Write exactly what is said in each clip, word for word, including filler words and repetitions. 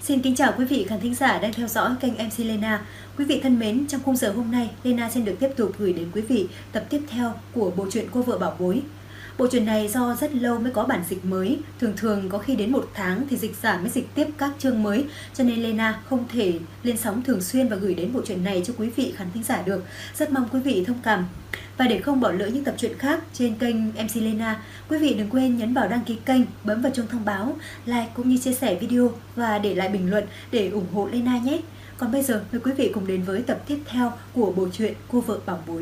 Xin kính chào quý vị khán thính giả đang theo dõi kênh em xê Lena. Quý vị thân mến, trong khung giờ hôm nay, Lena xin được tiếp tục gửi đến quý vị tập tiếp theo của bộ truyện Cô Vợ Bảo Bối. Bộ truyện này do rất lâu mới có bản dịch mới, thường thường có khi đến một tháng thì dịch giả mới dịch tiếp các chương mới, cho nên Lena không thể lên sóng thường xuyên và gửi đến bộ truyện này cho quý vị khán thính giả được. Rất mong quý vị thông cảm. Và để không bỏ lỡ những tập truyện khác trên kênh em xê Lena, quý vị đừng quên nhấn vào đăng ký kênh, bấm vào chuông thông báo, like cũng như chia sẻ video và để lại bình luận để ủng hộ Lena nhé. Còn bây giờ mời quý vị cùng đến với tập tiếp theo của bộ truyện Cô Vợ Bảo Bối.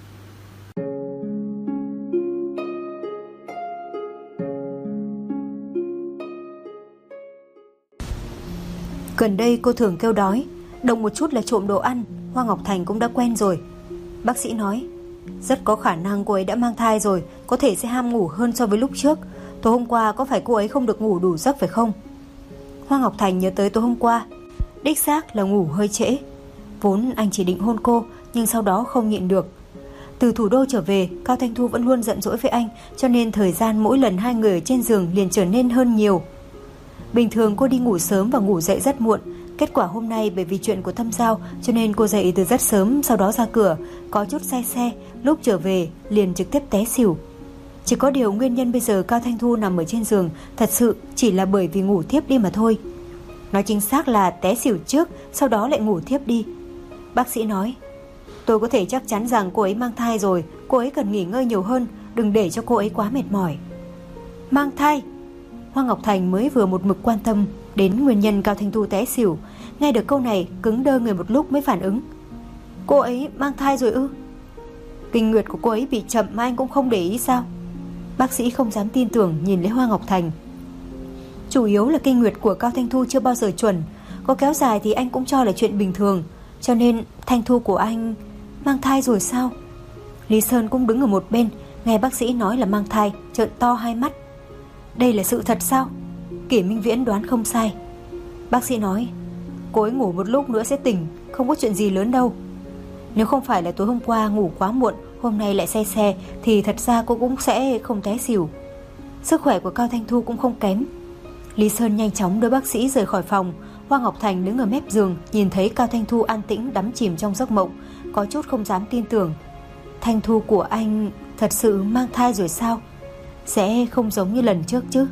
Gần đây cô thường kêu đói, động một chút là trộm đồ ăn. Hoa Ngọc Thành cũng đã quen rồi. Bác sĩ nói rất có khả năng cô ấy đã mang thai rồi, có thể sẽ ham ngủ hơn so với lúc trước. Tối hôm qua có phải cô ấy không được ngủ đủ giấc phải không? Hoa Ngọc Thành nhớ tới tối hôm qua, đích xác là ngủ hơi trễ. Vốn anh chỉ định hôn cô, nhưng sau đó không nhịn được. Từ thủ đô trở về, Cao Thanh Thu vẫn luôn giận dỗi với anh, cho nên thời gian mỗi lần hai người ở trên giường liền trở nên hơn nhiều. Bình thường cô đi ngủ sớm và ngủ dậy rất muộn. Kết quả hôm nay bởi vì chuyện của Thâm Giao cho nên cô dậy từ rất sớm, sau đó ra cửa, có chút say xe, lúc trở về liền trực tiếp té xỉu. Chỉ có điều nguyên nhân bây giờ Cao Thanh Thu nằm ở trên giường thật sự chỉ là bởi vì ngủ thiếp đi mà thôi. Nói chính xác là té xỉu trước, sau đó lại ngủ thiếp đi. Bác sĩ nói, tôi có thể chắc chắn rằng cô ấy mang thai rồi, cô ấy cần nghỉ ngơi nhiều hơn, đừng để cho cô ấy quá mệt mỏi. Mang thai? Hoa Ngọc Thành mới vừa một mực quan tâm đến nguyên nhân Cao Thanh Thu té xỉu, nghe được câu này cứng đơ người một lúc mới phản ứng. Cô ấy mang thai rồi ư? Kinh nguyệt của cô ấy bị chậm mà anh cũng không để ý sao? Bác sĩ không dám tin tưởng nhìn lấy Hoa Ngọc Thành. Chủ yếu là kinh nguyệt của Cao Thanh Thu chưa bao giờ chuẩn, có kéo dài thì anh cũng cho là chuyện bình thường, cho nên Thanh Thu của anh mang thai rồi sao? Lý Sơn cũng đứng ở một bên, nghe bác sĩ nói là mang thai, trợn to hai mắt. Đây là sự thật sao? Kỷ Minh Viễn đoán không sai. Bác sĩ nói, cô ấy ngủ một lúc nữa sẽ tỉnh, không có chuyện gì lớn đâu. Nếu không phải là tối hôm qua ngủ quá muộn, hôm nay lại say xe, thì thật ra cô cũng sẽ không té xỉu. Sức khỏe của Cao Thanh Thu cũng không kém. Lý Sơn nhanh chóng đưa bác sĩ rời khỏi phòng. Hoa Ngọc Thành đứng ở mép giường, nhìn thấy Cao Thanh Thu an tĩnh đắm chìm trong giấc mộng, có chút không dám tin tưởng. Thanh Thu của anh thật sự mang thai rồi sao? Sẽ không giống như lần trước chứ?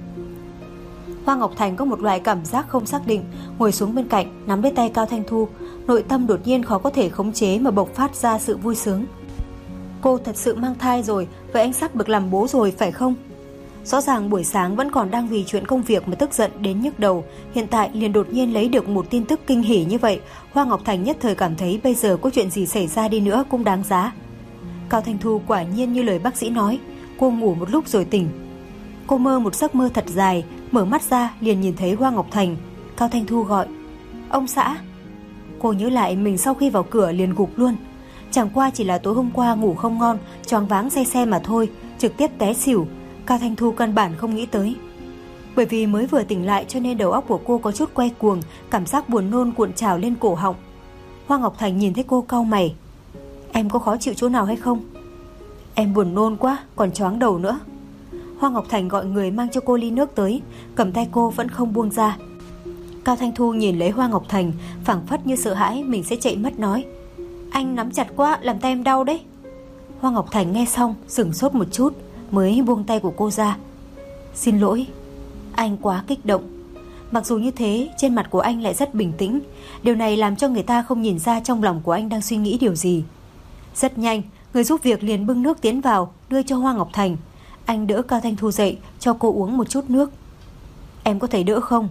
Hoa Ngọc Thành có một loại cảm giác không xác định, ngồi xuống bên cạnh, nắm lấy tay Cao Thanh Thu, nội tâm đột nhiên khó có thể khống chế mà bộc phát ra sự vui sướng. Cô thật sự mang thai rồi, vậy anh sắp được làm bố rồi phải không? Rõ ràng buổi sáng vẫn còn đang vì chuyện công việc mà tức giận đến nhức đầu, hiện tại liền đột nhiên lấy được một tin tức kinh hỉ như vậy. Hoa Ngọc Thành nhất thời cảm thấy bây giờ có chuyện gì xảy ra đi nữa cũng đáng giá. Cao Thanh Thu quả nhiên như lời bác sĩ nói, cô ngủ một lúc rồi tỉnh. Cô mơ một giấc mơ thật dài, mở mắt ra liền nhìn thấy Hoa Ngọc Thành. Cao Thanh Thu gọi, ông xã. Cô nhớ lại mình sau khi vào cửa liền gục luôn. Chẳng qua chỉ là tối hôm qua ngủ không ngon, choáng váng say xe mà thôi, trực tiếp té xỉu. Cao Thanh Thu căn bản không nghĩ tới. Bởi vì mới vừa tỉnh lại cho nên đầu óc của cô có chút quay cuồng, cảm giác buồn nôn cuộn trào lên cổ họng. Hoa Ngọc Thành nhìn thấy cô cau mày, em có khó chịu chỗ nào hay không? Em buồn nôn quá, còn choáng đầu nữa. Hoa Ngọc Thành gọi người mang cho cô ly nước tới, cầm tay cô vẫn không buông ra. Cao Thanh Thu nhìn lấy Hoa Ngọc Thành, phảng phất như sợ hãi mình sẽ chạy mất, nói, anh nắm chặt quá, làm tay em đau đấy. Hoa Ngọc Thành nghe xong sửng sốt một chút, mới buông tay của cô ra. Xin lỗi, anh quá kích động. Mặc dù như thế, trên mặt của anh lại rất bình tĩnh. Điều này làm cho người ta không nhìn ra trong lòng của anh đang suy nghĩ điều gì. Rất nhanh, người giúp việc liền bưng nước tiến vào, đưa cho Hoa Ngọc Thành. Anh đỡ Cao Thanh Thu dậy, cho cô uống một chút nước. Em có thấy đỡ không?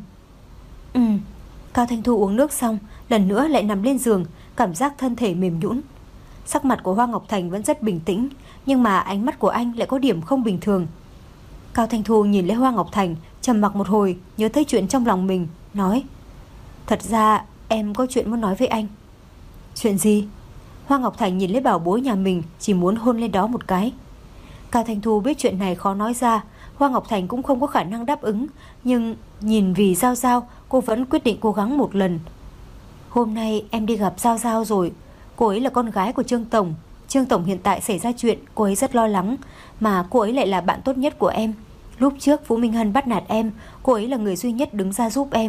Ừ. Cao Thanh Thu uống nước xong, lần nữa lại nằm lên giường, cảm giác thân thể mềm nhũn. Sắc mặt của Hoa Ngọc Thành vẫn rất bình tĩnh, nhưng mà ánh mắt của anh lại có điểm không bình thường. Cao Thanh Thu nhìn lấy Hoa Ngọc Thành, trầm mặc một hồi, nhớ tới chuyện trong lòng mình, nói, thật ra em có chuyện muốn nói với anh. Chuyện gì? Hoa Ngọc Thành nhìn lấy bảo bối nhà mình, chỉ muốn hôn lên đó một cái. Cao Thanh Thu biết chuyện này khó nói ra, Hoa Ngọc Thành cũng không có khả năng đáp ứng, nhưng nhìn vì Giao Giao, cô vẫn quyết định cố gắng một lần. Hôm nay em đi gặp Giao Giao rồi. Cô ấy là con gái của Trương Tổng. Trương Tổng hiện tại xảy ra chuyện, cô ấy rất lo lắng, mà cô ấy lại là bạn tốt nhất của em. Lúc trước Vũ Minh Hân bắt nạt em, cô ấy là người duy nhất đứng ra giúp em.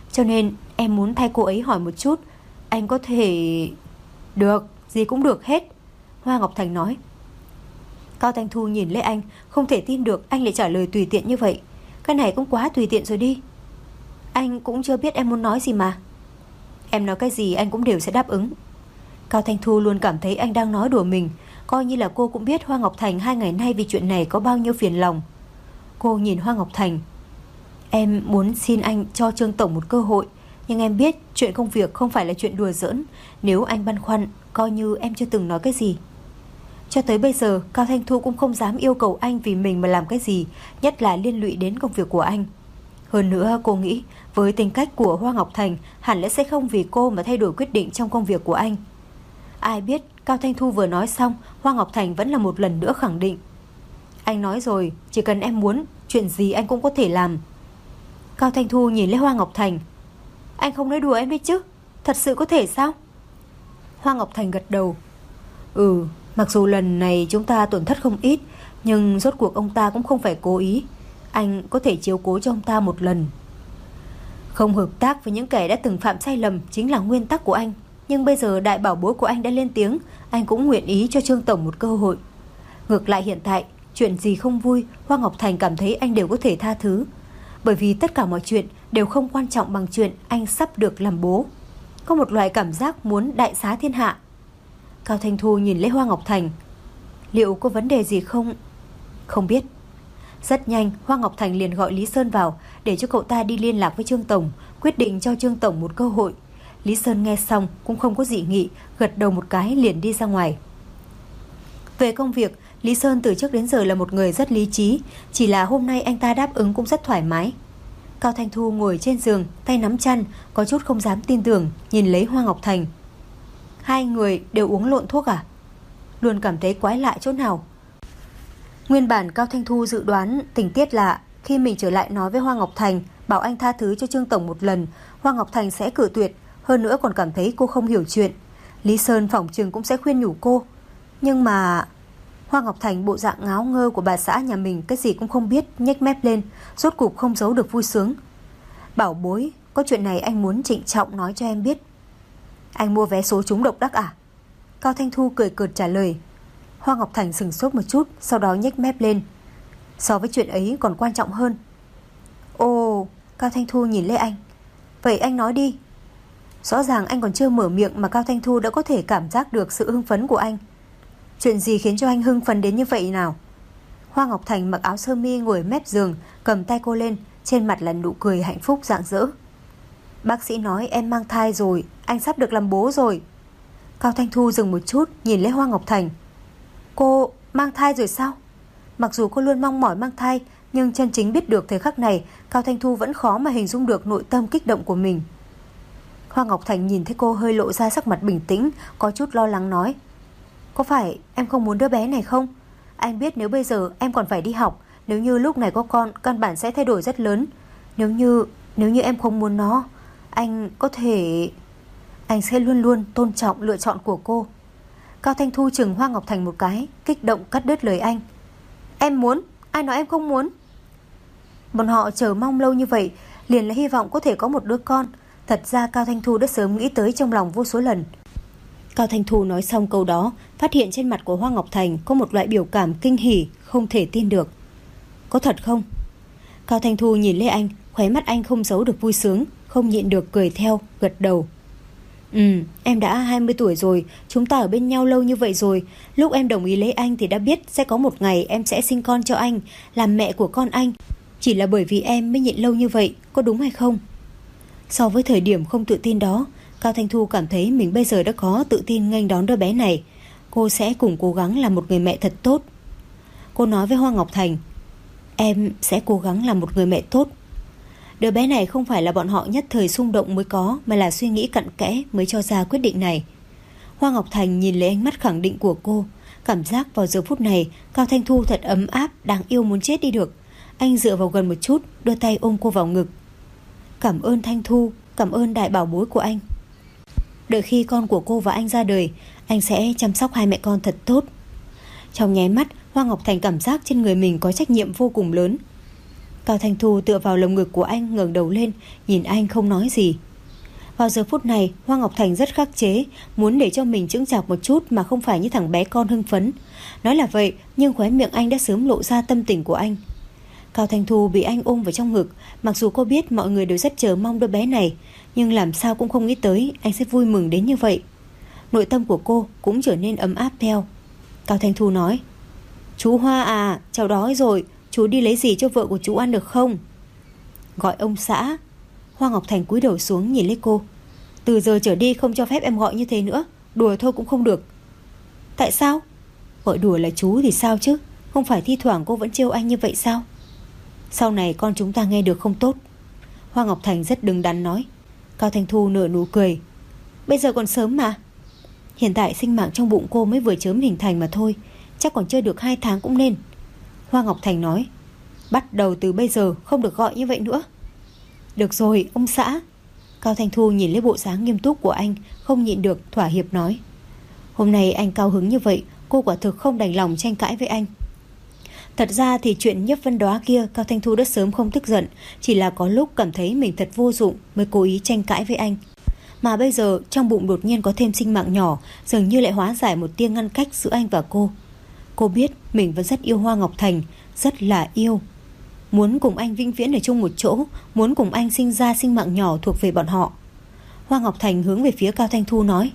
cho nên em muốn thay cô ấy hỏi một chút. Anh có thể... Được, gì cũng được hết, Hoa Ngọc Thành nói. Cao Thanh Thu nhìn Lê Anh, không thể tin được anh lại trả lời tùy tiện như vậy. Cái này cũng quá tùy tiện rồi đi. Anh cũng chưa biết em muốn nói gì mà. Em nói cái gì anh cũng đều sẽ đáp ứng. Cao Thanh Thu luôn cảm thấy anh đang nói đùa mình, coi như là cô cũng biết Hoa Ngọc Thành hai ngày nay vì chuyện này có bao nhiêu phiền lòng. Cô nhìn Hoa Ngọc Thành. Em muốn xin anh cho Trương Tổng một cơ hội, nhưng em biết chuyện công việc không phải là chuyện đùa giỡn. Nếu anh băn khoăn, coi như em chưa từng nói cái gì. Cho tới bây giờ, Cao Thanh Thu cũng không dám yêu cầu anh vì mình mà làm cái gì, nhất là liên lụy đến công việc của anh. Hơn nữa cô nghĩ với tính cách của Hoa Ngọc Thành hẳn lẽ sẽ không vì cô mà thay đổi quyết định trong công việc của anh. Ai biết Cao Thanh Thu vừa nói xong, Hoa Ngọc Thành vẫn là một lần nữa khẳng định. Anh nói rồi, chỉ cần em muốn, chuyện gì anh cũng có thể làm. Cao Thanh Thu nhìn lên Hoa Ngọc Thành. Anh không nói đùa em biết chứ? Thật sự có thể sao? Hoa Ngọc Thành gật đầu. Ừ, mặc dù lần này chúng ta tổn thất không ít, nhưng rốt cuộc ông ta cũng không phải cố ý. Anh có thể chiếu cố cho ông ta một lần. Không hợp tác với những kẻ đã từng phạm sai lầm chính là nguyên tắc của anh. Nhưng bây giờ đại bảo bối của anh đã lên tiếng, anh cũng nguyện ý cho Trương Tổng một cơ hội. Ngược lại hiện tại, chuyện gì không vui, Hoa Ngọc Thành cảm thấy anh đều có thể tha thứ. Bởi vì tất cả mọi chuyện đều không quan trọng bằng chuyện anh sắp được làm bố. Có một loại cảm giác muốn đại xá thiên hạ. Cao Thanh Thu nhìn lấy Hoa Ngọc Thành. Liệu có vấn đề gì không? Không biết. Rất nhanh Hoa Ngọc Thành liền gọi Lý Sơn vào, để cho cậu ta đi liên lạc với Trương Tổng, quyết định cho Trương Tổng một cơ hội. Lý Sơn nghe xong cũng không có dị nghị, gật đầu một cái liền đi ra ngoài. Về công việc, Lý Sơn từ trước đến giờ là một người rất lý trí, chỉ là hôm nay anh ta đáp ứng cũng rất thoải mái. Cao Thanh Thu ngồi trên giường, tay nắm chăn, có chút không dám tin tưởng, nhìn lấy Hoa Ngọc Thành. Hai người đều uống lộn thuốc à? Luôn cảm thấy quái lạ chỗ nào. Nguyên bản Cao Thanh Thu dự đoán tình tiết là khi mình trở lại nói với Hoa Ngọc Thành, bảo anh tha thứ cho Trương Tổng một lần, Hoa Ngọc Thành sẽ cự tuyệt, hơn nữa còn cảm thấy cô không hiểu chuyện. Lý Sơn phỏng chừng cũng sẽ khuyên nhủ cô. Nhưng mà... Hoa Ngọc Thành bộ dạng ngáo ngơ của bà xã nhà mình cái gì cũng không biết, nhếch mép lên, rốt cục không giấu được vui sướng. Bảo bối, có chuyện này anh muốn trịnh trọng nói cho em biết. Anh mua vé số trúng độc đắc à? Cao Thanh Thu cười cợt trả lời. Hoa Ngọc Thành sừng sốt một chút, sau đó nhếch mép lên. So với chuyện ấy còn quan trọng hơn. Ồ, Cao Thanh Thu nhìn Lê Anh. Vậy anh nói đi. Rõ ràng anh còn chưa mở miệng mà Cao Thanh Thu đã có thể cảm giác được sự hưng phấn của anh. Chuyện gì khiến cho anh hưng phấn đến như vậy nào? Hoa Ngọc Thành mặc áo sơ mi ngồi mép giường, cầm tay cô lên, trên mặt là nụ cười hạnh phúc rạng rỡ. Bác sĩ nói em mang thai rồi, anh sắp được làm bố rồi. Cao Thanh Thu dừng một chút, nhìn lấy Hoa Ngọc Thành. Cô mang thai rồi sao? Mặc dù cô luôn mong mỏi mang thai, nhưng chân chính biết được thời khắc này, Cao Thanh Thu vẫn khó mà hình dung được nội tâm kích động của mình. Hoa Ngọc Thành nhìn thấy cô hơi lộ ra sắc mặt bình tĩnh, có chút lo lắng nói. Có phải em không muốn đứa bé này không? Anh biết nếu bây giờ em còn phải đi học, nếu như lúc này có con, căn bản sẽ thay đổi rất lớn. Nếu như, nếu như em không muốn nó, anh có thể... Anh sẽ luôn luôn tôn trọng lựa chọn của cô. Cao Thanh Thu chừng Hoa Ngọc Thành một cái, kích động cắt đứt lời anh. Em muốn, ai nói em không muốn? Bọn họ chờ mong lâu như vậy, liền là hy vọng có thể có một đứa con. Thật ra Cao Thanh Thu đã sớm nghĩ tới trong lòng vô số lần. Cao Thanh Thu nói xong câu đó, phát hiện trên mặt của Hoa Ngọc Thành có một loại biểu cảm kinh hỉ, không thể tin được. Có thật không? Cao Thanh Thu nhìn Lê Anh, khóe mắt anh không giấu được vui sướng, không nhịn được cười theo, gật đầu. Ừ, em đã hai mươi tuổi rồi, chúng ta ở bên nhau lâu như vậy rồi. Lúc em đồng ý lấy anh thì đã biết sẽ có một ngày em sẽ sinh con cho anh, làm mẹ của con anh. Chỉ là bởi vì em mới nhịn lâu như vậy, có đúng hay không? So với thời điểm không tự tin đó, Cao Thanh Thu cảm thấy mình bây giờ đã có tự tin nghênh đón đứa bé này. Cô sẽ cùng cố gắng làm một người mẹ thật tốt. Cô nói với Hoa Ngọc Thành, em sẽ cố gắng làm một người mẹ tốt. Đứa bé này không phải là bọn họ nhất thời xung động mới có, mà là suy nghĩ cặn kẽ mới cho ra quyết định này. Hoa Ngọc Thành nhìn lấy ánh mắt khẳng định của cô, cảm giác vào giờ phút này Cao Thanh Thu thật ấm áp, đáng yêu muốn chết đi được. Anh dựa vào gần một chút, đưa tay ôm cô vào ngực. Cảm ơn Thanh Thu, cảm ơn đại bảo bối của anh. Đợi khi con của cô và anh ra đời, anh sẽ chăm sóc hai mẹ con thật tốt. Trong nháy mắt, Hoa Ngọc Thành cảm giác trên người mình có trách nhiệm vô cùng lớn. Cao Thanh Thu tựa vào lồng ngực của anh, ngẩng đầu lên nhìn anh không nói gì. Vào giờ phút này Hoa Ngọc Thành rất khắc chế, muốn để cho mình chững chạc một chút mà không phải như thằng bé con hưng phấn. Nói là vậy nhưng khóe miệng anh đã sớm lộ ra tâm tình của anh. Cao Thanh Thu bị anh ôm vào trong ngực. Mặc dù cô biết mọi người đều rất chờ mong đứa bé này, nhưng làm sao cũng không nghĩ tới anh sẽ vui mừng đến như vậy. Nội tâm của cô cũng trở nên ấm áp theo. Cao Thanh Thu nói: Chú Hoa à, cháu đói rồi, chú đi lấy gì cho vợ của chú ăn được không? Gọi ông xã. Hoa Ngọc Thành cúi đầu xuống nhìn lấy cô. Từ giờ trở đi không cho phép em gọi như thế nữa, đùa thôi cũng không được. Tại sao? Gọi đùa là chú thì sao chứ, không phải thi thoảng cô vẫn trêu anh như vậy sao? Sau này con chúng ta nghe được không tốt. Hoa Ngọc Thành rất đứng đắn nói. Cao Thanh Thu nở nụ cười. Bây giờ còn sớm mà. Hiện tại sinh mạng trong bụng cô mới vừa chớm hình thành mà thôi, chắc còn chưa được hai tháng cũng nên. Hoa Ngọc Thành nói. Bắt đầu từ bây giờ không được gọi như vậy nữa. Được rồi ông xã. Cao Thanh Thu nhìn lấy bộ dáng nghiêm túc của anh, không nhịn được thỏa hiệp nói. Hôm nay anh cao hứng như vậy, cô quả thực không đành lòng tranh cãi với anh. Thật ra thì chuyện Nhấp Vân Đóa kia Cao Thanh Thu đã sớm không tức giận, chỉ là có lúc cảm thấy mình thật vô dụng mới cố ý tranh cãi với anh. Mà bây giờ trong bụng đột nhiên có thêm sinh mạng nhỏ, dường như lại hóa giải một tia ngăn cách giữa anh và cô. Cô biết mình vẫn rất yêu Hoa Ngọc Thành, rất là yêu. Muốn cùng anh vĩnh viễn ở chung một chỗ, muốn cùng anh sinh ra sinh mạng nhỏ thuộc về bọn họ. Hoa Ngọc Thành hướng về phía Cao Thanh Thu nói.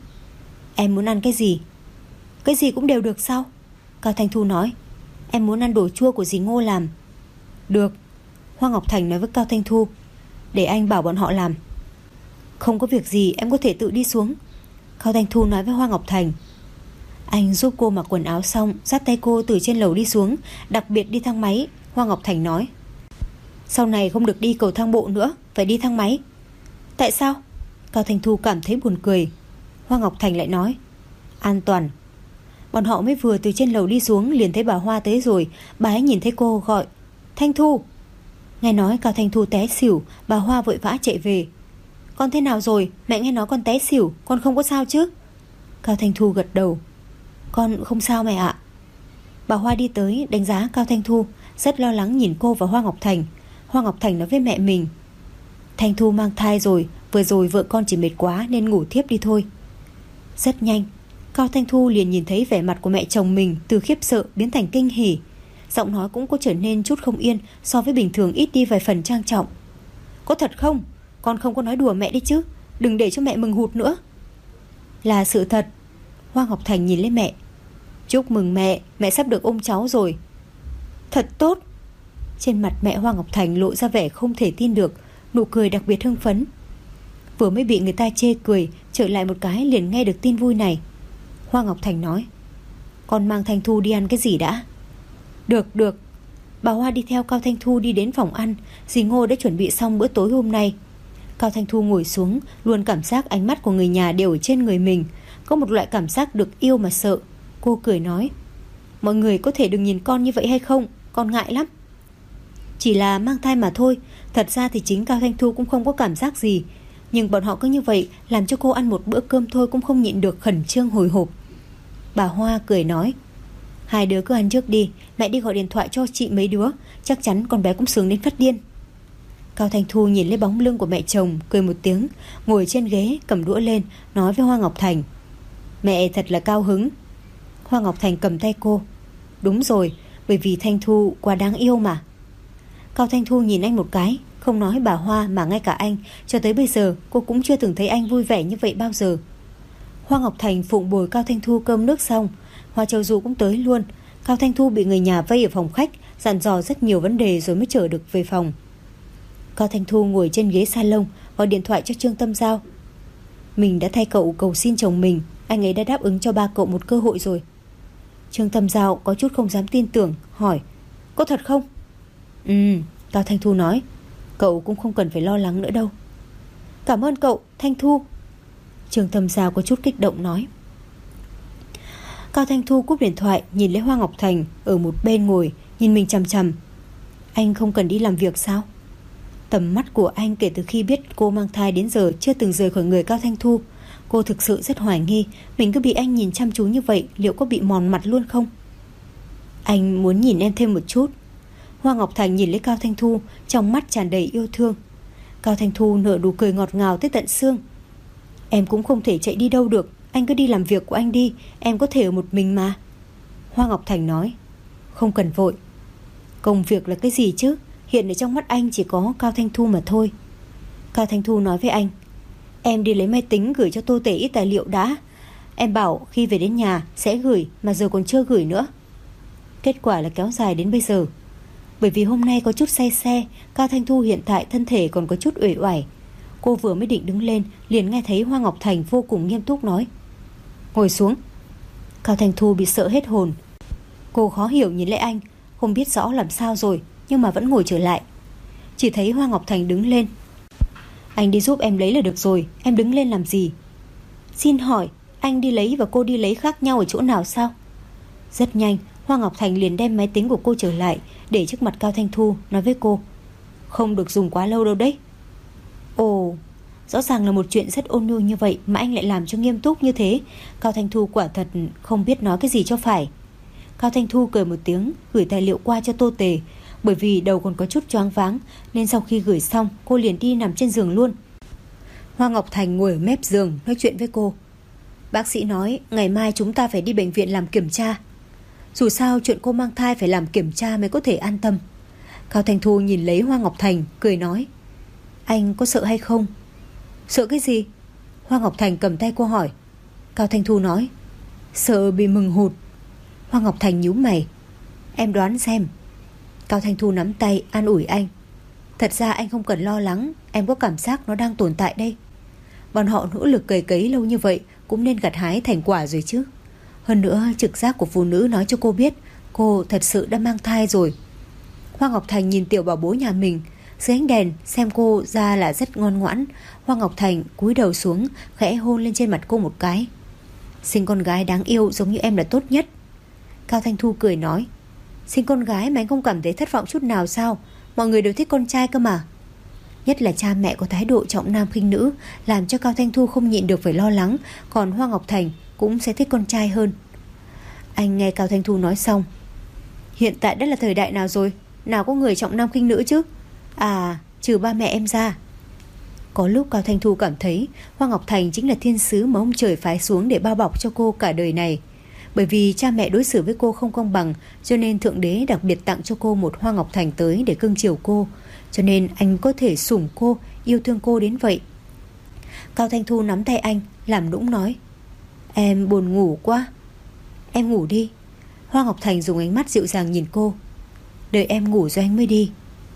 Em muốn ăn cái gì? Cái gì cũng đều được sao? Cao Thanh Thu nói. Em muốn ăn đồ chua của dì Ngô làm. Được. Hoa Ngọc Thành nói với Cao Thanh Thu. Để anh bảo bọn họ làm. Không có việc gì, em có thể tự đi xuống. Cao Thanh Thu nói với Hoa Ngọc Thành. Anh giúp cô mặc quần áo xong, dắt tay cô từ trên lầu đi xuống, đặc biệt đi thang máy. Hoa Ngọc Thành nói. Sau này không được đi cầu thang bộ nữa, phải đi thang máy. Tại sao? Cao Thanh Thu cảm thấy buồn cười. Hoa Ngọc Thành lại nói. An toàn. Bọn họ mới vừa từ trên lầu đi xuống liền thấy bà Hoa tới rồi. Bà ấy nhìn thấy cô gọi Thanh Thu. Nghe nói Cao Thanh Thu té xỉu, bà Hoa vội vã chạy về. Con thế nào rồi? Mẹ nghe nói con té xỉu, con không có sao chứ? Cao Thanh Thu gật đầu. Con không sao mẹ ạ. Bà Hoa đi tới đánh giá Cao Thanh Thu, rất lo lắng nhìn cô và Hoa Ngọc Thành. Hoa Ngọc Thành nói với mẹ mình. Thanh Thu mang thai rồi, vừa rồi vợ con chỉ mệt quá nên ngủ thiếp đi thôi. Rất nhanh Cao Thanh Thu liền nhìn thấy vẻ mặt của mẹ chồng mình từ khiếp sợ biến thành kinh hỉ. Giọng nói cũng có trở nên chút không yên, so với bình thường ít đi vài phần trang trọng. Có thật không? Con không có nói đùa mẹ đi chứ, đừng để cho mẹ mừng hụt nữa. Là sự thật. Hoa Ngọc Thành nhìn lên mẹ. Chúc mừng mẹ, mẹ sắp được ôm cháu rồi. Thật tốt. Trên mặt mẹ Hoa Ngọc Thành lộ ra vẻ không thể tin được, nụ cười đặc biệt hưng phấn. Vừa mới bị người ta chê cười, trở lại một cái liền nghe được tin vui này. Hoa Ngọc Thành nói. Con mang Thanh Thu đi ăn cái gì đã? Được được. Bà Hoa đi theo Cao Thanh Thu đi đến phòng ăn. Dì Ngô đã chuẩn bị xong bữa tối hôm nay. Cao Thanh Thu ngồi xuống, luôn cảm giác ánh mắt của người nhà đều ở trên người mình. Có một loại cảm giác được yêu mà sợ. Cô cười nói. Mọi người có thể đừng nhìn con như vậy hay không? Con ngại lắm. Chỉ là mang thai mà thôi. Thật ra thì chính Cao Thanh Thu cũng không có cảm giác gì, nhưng bọn họ cứ như vậy làm cho cô ăn một bữa cơm thôi cũng không nhịn được khẩn trương hồi hộp. Bà Hoa cười nói. Hai đứa cứ ăn trước đi, mẹ đi gọi điện thoại cho chị mấy đứa, chắc chắn con bé cũng sướng đến phát điên. Cao Thanh Thu nhìn lên bóng lưng của mẹ chồng, cười một tiếng, ngồi trên ghế cầm đũa lên, nói với Hoa Ngọc Thành. Mẹ thật là cao hứng. Hoa Ngọc Thành cầm tay cô. Đúng rồi, bởi vì Thanh Thu quá đáng yêu mà. Cao Thanh Thu nhìn anh một cái, không nói bà Hoa mà ngay cả anh, cho tới bây giờ cô cũng chưa từng thấy anh vui vẻ như vậy bao giờ. Hoa Ngọc Thành phụng bồi Cao Thanh Thu cơm nước xong, Hoa Châu Du cũng tới luôn. Cao Thanh Thu bị người nhà vây ở phòng khách, dặn dò rất nhiều vấn đề rồi mới chở được về phòng. Cao Thanh Thu ngồi trên ghế salon, gọi điện thoại cho Trương Tâm Giao. Mình đã thay cậu cầu xin chồng mình, anh ấy đã đáp ứng cho ba cậu một cơ hội rồi. Trương Tâm Giao có chút không dám tin tưởng, hỏi. Có thật không? Ừ, Cao Thanh Thu nói. Cậu cũng không cần phải lo lắng nữa đâu. Cảm ơn cậu, Thanh Thu. Trương Tâm Giao có chút kích động nói. Cao Thanh Thu cúp điện thoại, nhìn lấy Hoa Ngọc Thành ở một bên ngồi, nhìn mình chằm chằm. Anh không cần đi làm việc sao? Tầm mắt của anh kể từ khi biết cô mang thai đến giờ chưa từng rời khỏi người Cao Thanh Thu. Cô thực sự rất hoài nghi mình cứ bị anh nhìn chăm chú như vậy liệu có bị mòn mặt luôn không. Anh muốn nhìn em thêm một chút. Hoa Ngọc Thành nhìn lấy Cao Thanh Thu, trong mắt tràn đầy yêu thương. Cao Thanh Thu nở nụ cười ngọt ngào tới tận xương. Em cũng không thể chạy đi đâu được, anh cứ đi làm việc của anh đi, em có thể ở một mình mà. Hoa Ngọc Thành nói. Không cần vội. Công việc là cái gì chứ? Hiện ở trong mắt anh chỉ có Cao Thanh Thu mà thôi. Cao Thanh Thu nói với anh. Em đi lấy máy tính gửi cho Tô Tể ít tài liệu đã. Em bảo khi về đến nhà sẽ gửi, mà giờ còn chưa gửi nữa. Kết quả là kéo dài đến bây giờ. Bởi vì hôm nay có chút say xe, Cao Thanh Thu hiện tại thân thể còn có chút uể oải. Cô vừa mới định đứng lên, liền nghe thấy Hoa Ngọc Thành vô cùng nghiêm túc nói. Ngồi xuống. Cao Thanh Thu bị sợ hết hồn. Cô khó hiểu nhìn lại anh, không biết rõ làm sao rồi, nhưng mà vẫn ngồi trở lại. Chỉ thấy Hoa Ngọc Thành đứng lên. Anh đi giúp em lấy là được rồi, em đứng lên làm gì? Xin hỏi, anh đi lấy và cô đi lấy khác nhau ở chỗ nào sao? Rất nhanh, Hoa Ngọc Thành liền đem máy tính của cô trở lại, để trước mặt Cao Thanh Thu, nói với cô. Không được dùng quá lâu đâu đấy. Ồ, rõ ràng là một chuyện rất ôn nhu như vậy mà anh lại làm cho nghiêm túc như thế. Cao Thanh Thu quả thật không biết nói cái gì cho phải. Cao Thanh Thu cười một tiếng, gửi tài liệu qua cho Tô Tề. Bởi vì đầu còn có chút choáng váng, nên sau khi gửi xong, cô liền đi nằm trên giường luôn. Hoa Ngọc Thành ngồi ở mép giường nói chuyện với cô. Bác sĩ nói ngày mai chúng ta phải đi bệnh viện làm kiểm tra. Dù sao chuyện cô mang thai phải làm kiểm tra mới có thể an tâm. Cao Thanh Thu nhìn lấy Hoa Ngọc Thành, cười nói. Anh có sợ hay không? Sợ cái gì? Hoa Ngọc Thành cầm tay cô hỏi. Cao Thanh Thu nói. Sợ bị mừng hụt. Hoa Ngọc Thành nhíu mày. Em đoán xem. Cao Thanh Thu nắm tay an ủi anh. Thật ra anh không cần lo lắng, em có cảm giác nó đang tồn tại đây. Bọn họ nỗ lực cày cấy lâu như vậy cũng nên gặt hái thành quả rồi chứ. Hơn nữa trực giác của phụ nữ nói cho cô biết cô thật sự đã mang thai rồi. Hoa Ngọc Thành nhìn tiểu bảo bối nhà mình. Dưới ánh đèn xem cô ra là rất ngoan ngoãn. Hoa Ngọc Thành cúi đầu xuống, khẽ hôn lên trên mặt cô một cái. Sinh con gái đáng yêu giống như em là tốt nhất. Cao Thanh Thu cười nói. Sinh con gái mà anh không cảm thấy thất vọng chút nào sao? Mọi người đều thích con trai cơ mà. Nhất là cha mẹ có thái độ trọng nam khinh nữ, làm cho Cao Thanh Thu không nhịn được phải lo lắng. Còn Hoa Ngọc Thành cũng sẽ thích con trai hơn. Anh nghe Cao Thanh Thu nói xong. Hiện tại đã là thời đại nào rồi? Nào có người trọng nam khinh nữ chứ? À, trừ ba mẹ em ra. Có lúc Cao Thanh Thu cảm thấy Hoa Ngọc Thành chính là thiên sứ mà ông trời phái xuống để bao bọc cho cô cả đời này. Bởi vì cha mẹ đối xử với cô không công bằng, cho nên Thượng Đế đặc biệt tặng cho cô một Hoa Ngọc Thành tới để cưng chiều cô. Cho nên anh có thể sủng cô, yêu thương cô đến vậy. Cao Thanh Thu nắm tay anh, làm nũng nói. Em buồn ngủ quá. Em ngủ đi. Hoa Ngọc Thành dùng ánh mắt dịu dàng nhìn cô. Đợi em ngủ rồi anh mới đi.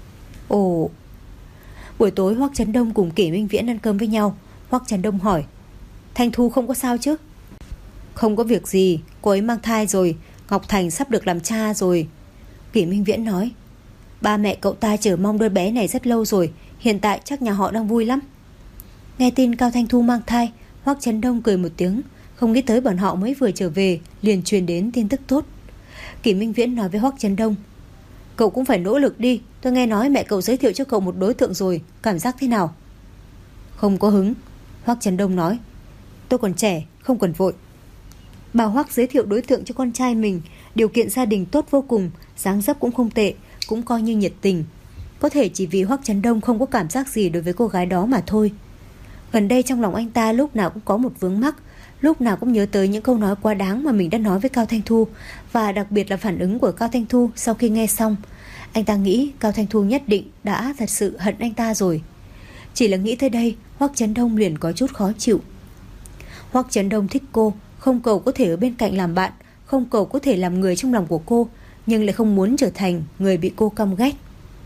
Ồ. Buổi tối Hoắc Chấn Đông cùng Kỷ Minh Viễn ăn cơm với nhau. Hoắc Chấn Đông hỏi. Thanh Thu không có sao chứ? Không có việc gì, cô ấy mang thai rồi, Ngọc Thành sắp được làm cha rồi. Kỷ Minh Viễn nói. Ba mẹ cậu ta chờ mong đứa bé này rất lâu rồi, hiện tại chắc nhà họ đang vui lắm. Nghe tin Cao Thanh Thu mang thai, Hoắc Chấn Đông cười một tiếng. Không nghĩ tới bọn họ mới vừa trở về liền truyền đến tin tức tốt. Kỷ Minh Viễn nói với Hoắc Chấn Đông. Cậu cũng phải nỗ lực đi. Tôi nghe nói mẹ cậu giới thiệu cho cậu một đối tượng rồi, cảm giác thế nào? Không có hứng. Hoắc Chấn Đông nói. Tôi còn trẻ, không cần vội. Bà Hoắc giới thiệu đối tượng cho con trai mình. Điều kiện gia đình tốt vô cùng, dáng dấp cũng không tệ, cũng coi như nhiệt tình. Có thể chỉ vì Hoắc Chấn Đông không có cảm giác gì đối với cô gái đó mà thôi. Gần đây trong lòng anh ta lúc nào cũng có một vướng mắc, lúc nào cũng nhớ tới những câu nói quá đáng mà mình đã nói với Cao Thanh Thu, và đặc biệt là phản ứng của Cao Thanh Thu sau khi nghe xong. Anh ta nghĩ Cao Thanh Thu nhất định đã thật sự hận anh ta rồi. Chỉ là nghĩ tới đây, Hoắc Chấn Đông liền có chút khó chịu. Hoắc Chấn Đông thích cô, không cầu có thể ở bên cạnh làm bạn, không cầu có thể làm người trong lòng của cô, nhưng lại không muốn trở thành người bị cô căm ghét.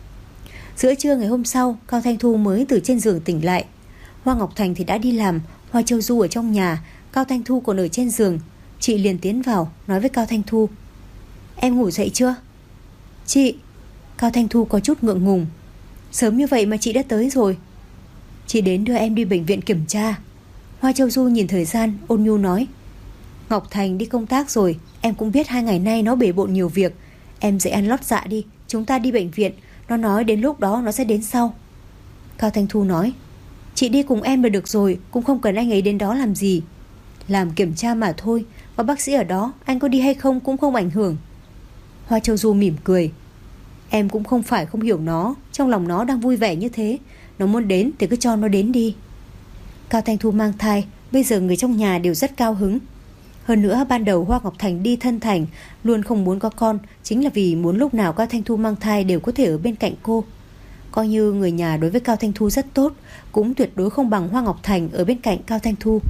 Giữa trưa ngày hôm sau, Cao Thanh Thu mới từ trên giường tỉnh lại. Hoa Ngọc Thành thì đã đi làm, Hoa Châu Du ở trong nhà, Cao Thanh Thu còn ở trên giường. Chị liền tiến vào nói với Cao Thanh Thu. Em ngủ dậy chưa? Chị. Cao Thanh Thu có chút ngượng ngùng. Sớm như vậy mà chị đã tới rồi. Chị đến đưa em đi bệnh viện kiểm tra. Hoa Châu Du nhìn thời gian, ôn nhu nói. Ngọc Thành đi công tác rồi, em cũng biết hai ngày nay nó bể bộn nhiều việc. Em dậy ăn lót dạ đi, chúng ta đi bệnh viện. Nó nói đến lúc đó nó sẽ đến sau. Cao Thanh Thu nói. Chị đi cùng em là được rồi, cũng không cần anh ấy đến đó làm gì. Làm kiểm tra mà thôi, có bác sĩ ở đó, anh có đi hay không cũng không ảnh hưởng. Hoa Châu Du mỉm cười. Em cũng không phải không hiểu nó, trong lòng nó đang vui vẻ như thế, nó muốn đến thì cứ cho nó đến đi. Cao Thanh Thu mang thai, bây giờ người trong nhà đều rất cao hứng. Hơn nữa ban đầu Hoa Ngọc Thành đi thân thành luôn không muốn có con, chính là vì muốn lúc nào Cao Thanh Thu mang thai đều có thể ở bên cạnh cô. Coi như người nhà đối với Cao Thanh Thu rất tốt, cũng tuyệt đối không bằng Hoa Ngọc Thành ở bên cạnh Cao Thanh Thu.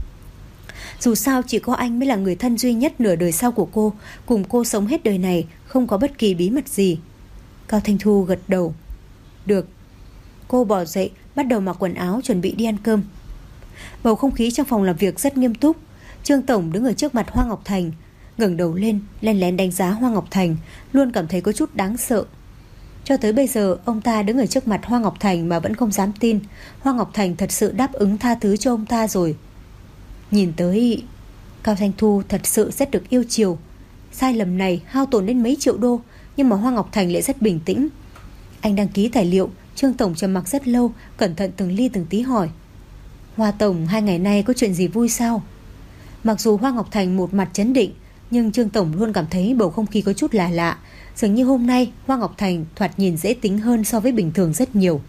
Dù sao chỉ có anh mới là người thân duy nhất nửa đời sau của cô, cùng cô sống hết đời này, không có bất kỳ bí mật gì. Cao Thanh Thu gật đầu. Được. Cô bỏ dậy, bắt đầu mặc quần áo chuẩn bị đi ăn cơm. Bầu không khí trong phòng làm việc rất nghiêm túc. Trương Tổng đứng ở trước mặt Hoa Ngọc Thành, ngẩng đầu lên, lén lén đánh giá Hoa Ngọc Thành, luôn cảm thấy có chút đáng sợ. Cho tới bây giờ, ông ta đứng ở trước mặt Hoa Ngọc Thành mà vẫn không dám tin Hoa Ngọc Thành thật sự đáp ứng tha thứ cho ông ta rồi. Nhìn tới, Cao Thanh Thu thật sự rất được yêu chiều. Sai lầm này hao tổn đến mấy triệu đô, nhưng mà Hoa Ngọc Thành lại rất bình tĩnh. Anh đăng ký tài liệu. Trương Tổng trầm mặc rất lâu, cẩn thận từng ly từng tí hỏi: Hoa Tổng, hai ngày nay có chuyện gì vui sao? Mặc dù Hoa Ngọc Thành một mặt trấn định, nhưng Trương Tổng luôn cảm thấy bầu không khí có chút lạ lạ. Dường như hôm nay Hoa Ngọc Thành thoạt nhìn dễ tính hơn so với bình thường rất nhiều.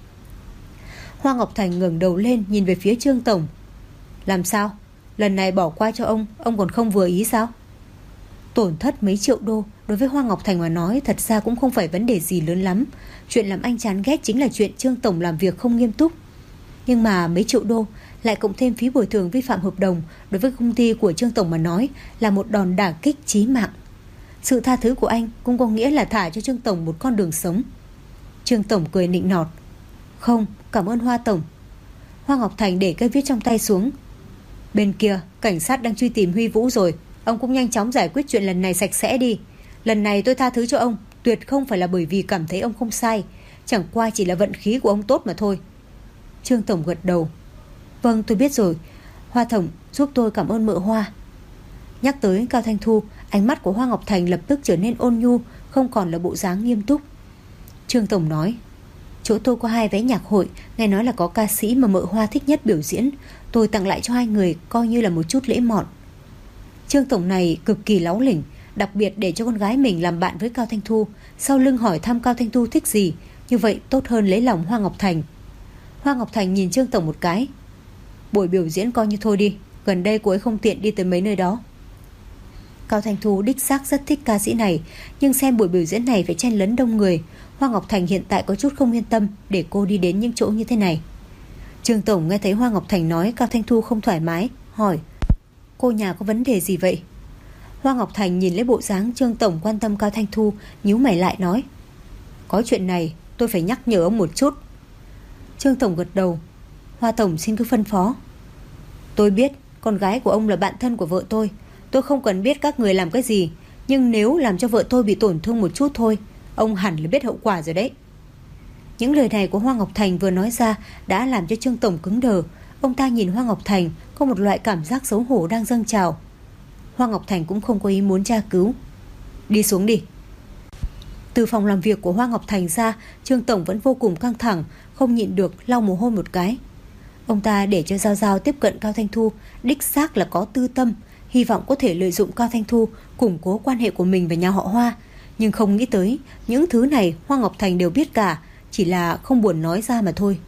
Hoa Ngọc Thành ngẩng đầu lên nhìn về phía Trương Tổng. Làm sao? Lần này bỏ qua cho ông, ông còn không vừa ý sao? Tổn thất mấy triệu đô đối với Hoa Ngọc Thành mà nói thật ra cũng không phải vấn đề gì lớn lắm. Chuyện làm anh chán ghét chính là chuyện Trương Tổng làm việc không nghiêm túc. Nhưng mà mấy triệu đô lại cộng thêm phí bồi thường vi phạm hợp đồng, đối với công ty của Trương Tổng mà nói là một đòn đả kích chí mạng. Sự tha thứ của anh cũng có nghĩa là thả cho Trương Tổng một con đường sống. Trương Tổng cười nịnh nọt. Không, cảm ơn Hoa Tổng. Hoa Ngọc Thành để cây viết trong tay xuống. Bên kia cảnh sát đang truy tìm Huy Vũ rồi, ông cũng nhanh chóng giải quyết chuyện lần này sạch sẽ đi. Lần này tôi tha thứ cho ông, tuyệt không phải là bởi vì cảm thấy ông không sai, chẳng qua chỉ là vận khí của ông tốt mà thôi. Trương Tổng gật đầu. Vâng, tôi biết rồi. Hoa Tổng, giúp tôi cảm ơn mợ Hoa. Nhắc tới Cao Thanh Thu, ánh mắt của Hoa Ngọc Thành lập tức trở nên ôn nhu, không còn là bộ dáng nghiêm túc. Trương Tổng nói: Chỗ tôi có hai vé nhạc hội, nghe nói là có ca sĩ mà mợ Hoa thích nhất biểu diễn, tôi tặng lại cho hai người, coi như là một chút lễ mọn. Trương Tổng này cực kỳ láu lỉnh, đặc biệt để cho con gái mình làm bạn với Cao Thanh Thu, sau lưng hỏi thăm Cao Thanh Thu thích gì, như vậy tốt hơn lấy lòng Hoa Ngọc Thành. Hoa Ngọc Thành nhìn Trương Tổng một cái. Buổi biểu diễn coi như thôi đi, gần đây cô ấy không tiện đi tới mấy nơi đó. Cao Thanh Thu đích xác rất thích ca sĩ này, nhưng xem buổi biểu diễn này phải chen lấn đông người, Hoa Ngọc Thành hiện tại có chút không yên tâm để cô đi đến những chỗ như thế này. Trương Tổng nghe thấy Hoa Ngọc Thành nói Cao Thanh Thu không thoải mái, hỏi: Cô nhà có vấn đề gì vậy? Hoa Ngọc Thành nhìn lấy bộ dáng Trương Tổng quan tâm Cao Thanh Thu, nhíu mày lại nói: Có chuyện này tôi phải nhắc nhở ông một chút. Trương Tổng gật đầu. Hoa Tổng xin cứ phân phó. Tôi biết con gái của ông là bạn thân của vợ tôi, tôi không cần biết các người làm cái gì, nhưng nếu làm cho vợ tôi bị tổn thương một chút thôi, ông hẳn là biết hậu quả rồi đấy. Những lời này của Hoa Ngọc Thành vừa nói ra đã làm cho Trương Tổng cứng đờ. Ông ta nhìn Hoa Ngọc Thành có một loại cảm giác xấu hổ đang dâng trào. Hoa Ngọc Thành cũng không có ý muốn tra cứu. Đi xuống đi. Từ phòng làm việc của Hoa Ngọc Thành ra, Trương Tổng vẫn vô cùng căng thẳng, không nhịn được lau mồ hôi một cái. Ông ta để cho Giao Giao tiếp cận Cao Thanh Thu, đích xác là có tư tâm, hy vọng có thể lợi dụng Cao Thanh Thu củng cố quan hệ của mình và nhà họ Hoa. Nhưng không nghĩ tới những thứ này Hoa Ngọc Thành đều biết cả, chỉ là không buồn nói ra mà thôi.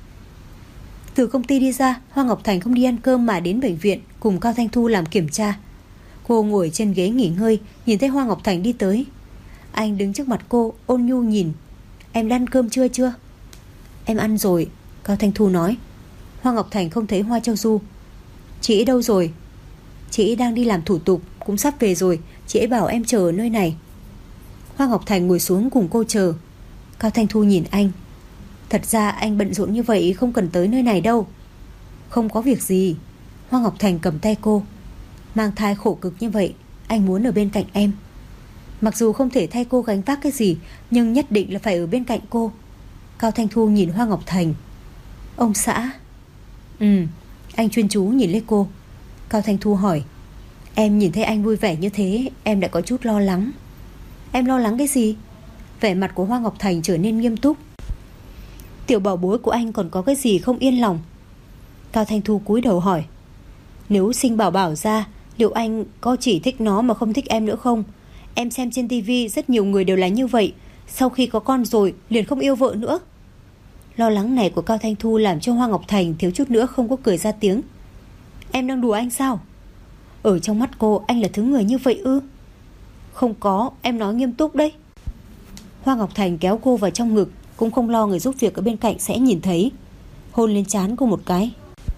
Từ công ty đi ra, Hoa Ngọc Thành không đi ăn cơm mà đến bệnh viện cùng Cao Thanh Thu làm kiểm tra. Cô ngồi trên ghế nghỉ ngơi, nhìn thấy Hoa Ngọc Thành đi tới. Anh đứng trước mặt cô, ôn nhu nhìn. Em đã ăn cơm chưa chưa? Em ăn rồi, Cao Thanh Thu nói. Hoa Ngọc Thành không thấy Hoa Châu Du. Chị ấy đâu rồi? Chị ấy đang đi làm thủ tục, cũng sắp về rồi. Chị ấy bảo em chờ ở nơi này. Hoa Ngọc Thành ngồi xuống cùng cô chờ. Cao Thanh Thu nhìn anh. Thật ra anh bận rộn như vậy không cần tới nơi này đâu. Không có việc gì. Hoa Ngọc Thành cầm tay cô. Mang thai khổ cực như vậy, anh muốn ở bên cạnh em. Mặc dù không thể thay cô gánh vác cái gì, nhưng nhất định là phải ở bên cạnh cô. Cao Thanh Thu nhìn Hoa Ngọc Thành. Ông xã. Ừ. Anh chuyên chú nhìn lấy cô. Cao Thanh Thu hỏi. Em nhìn thấy anh vui vẻ như thế, em đã có chút lo lắng. Em lo lắng cái gì? Vẻ mặt của Hoa Ngọc Thành trở nên nghiêm túc. Tiểu bảo bối của anh còn có cái gì không yên lòng? Cao Thanh Thu cúi đầu hỏi. Nếu sinh bảo bảo ra, liệu anh có chỉ thích nó mà không thích em nữa không? Em xem trên tivi rất nhiều người đều là như vậy, sau khi có con rồi liền không yêu vợ nữa. Lo lắng này của Cao Thanh Thu làm cho Hoa Ngọc Thành thiếu chút nữa không có cười ra tiếng. Em đang đùa anh sao? Ở trong mắt cô anh là thứ người như vậy ư? Không có, em nói nghiêm túc đấy. Hoa Ngọc Thành kéo cô vào trong ngực, cũng không lo người giúp việc ở bên cạnh sẽ nhìn thấy. Hôn lên trán cô một cái.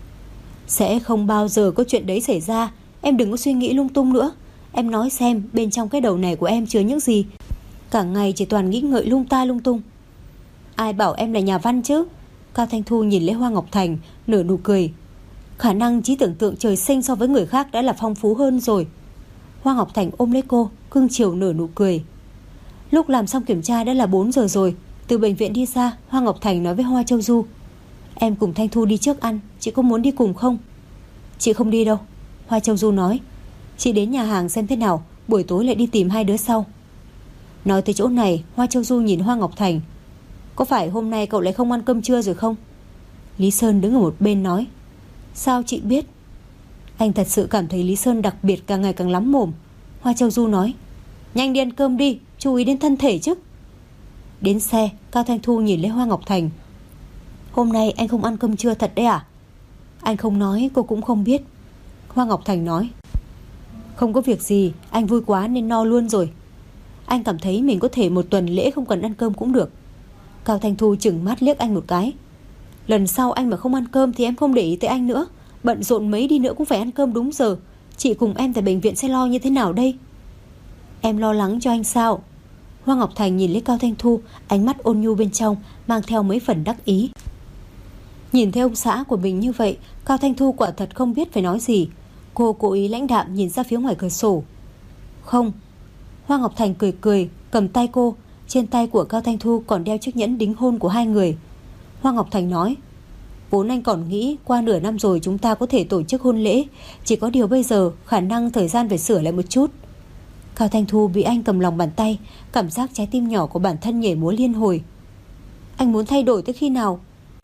Sẽ không bao giờ có chuyện đấy xảy ra. Em đừng có suy nghĩ lung tung nữa. Em nói xem bên trong cái đầu này của em chứa những gì. Cả ngày chỉ toàn nghĩ ngợi lung ta lung tung. Ai bảo em là nhà văn chứ? Cao Thanh Thu nhìn lấy Hoa Ngọc Thành, nở nụ cười. Khả năng trí tưởng tượng trời sinh so với người khác đã là phong phú hơn rồi. Hoa Ngọc Thành ôm lấy cô, cưng chiều nở nụ cười. Lúc làm xong kiểm tra đã là bốn giờ rồi. Từ bệnh viện đi ra, Hoa Ngọc Thành nói với Hoa Châu Du, em cùng Thanh Thu đi trước ăn, chị có muốn đi cùng không? Chị không đi đâu, Hoa Châu Du nói. Chị đến nhà hàng xem thế nào, buổi tối lại đi tìm hai đứa sau. Nói tới chỗ này, Hoa Châu Du nhìn Hoa Ngọc Thành. Có phải hôm nay cậu lại không ăn cơm trưa rồi không? Lý Sơn đứng ở một bên nói. Sao chị biết? Anh thật sự cảm thấy Lý Sơn đặc biệt càng ngày càng lắm mồm. Hoa Châu Du nói. Nhanh đi ăn cơm đi, chú ý đến thân thể chứ. Đến xe, Cao Thanh Thu nhìn lấy Hoa Ngọc Thành. Hôm nay anh không ăn cơm trưa thật đấy à? Anh không nói cô cũng không biết. Hoa Ngọc Thành nói. Không có việc gì, anh vui quá nên no luôn rồi. Anh cảm thấy mình có thể một tuần lễ không cần ăn cơm cũng được. Cao Thanh Thu chừng mắt liếc anh một cái. Lần sau anh mà không ăn cơm thì em không để ý tới anh nữa. Bận rộn mấy đi nữa cũng phải ăn cơm đúng giờ. Chị cùng em tại bệnh viện sẽ lo như thế nào đây? Em lo lắng cho anh sao? Hoa Ngọc Thành nhìn lấy Cao Thanh Thu, ánh mắt ôn nhu bên trong mang theo mấy phần đắc ý. Nhìn thấy ông xã của mình như vậy, Cao Thanh Thu quả thật không biết phải nói gì. Cô cố ý lãnh đạm nhìn ra phía ngoài cửa sổ. Không. Hoa Ngọc Thành cười cười, cầm tay cô. Trên tay của Cao Thanh Thu còn đeo chiếc nhẫn đính hôn của hai người. Hoa Ngọc Thành nói. Vốn anh còn nghĩ qua nửa năm rồi chúng ta có thể tổ chức hôn lễ, chỉ có điều bây giờ khả năng thời gian phải sửa lại một chút. Cao Thanh Thu bị anh cầm lòng bàn tay, cảm giác trái tim nhỏ của bản thân nhảy múa liên hồi. Anh muốn thay đổi tới khi nào?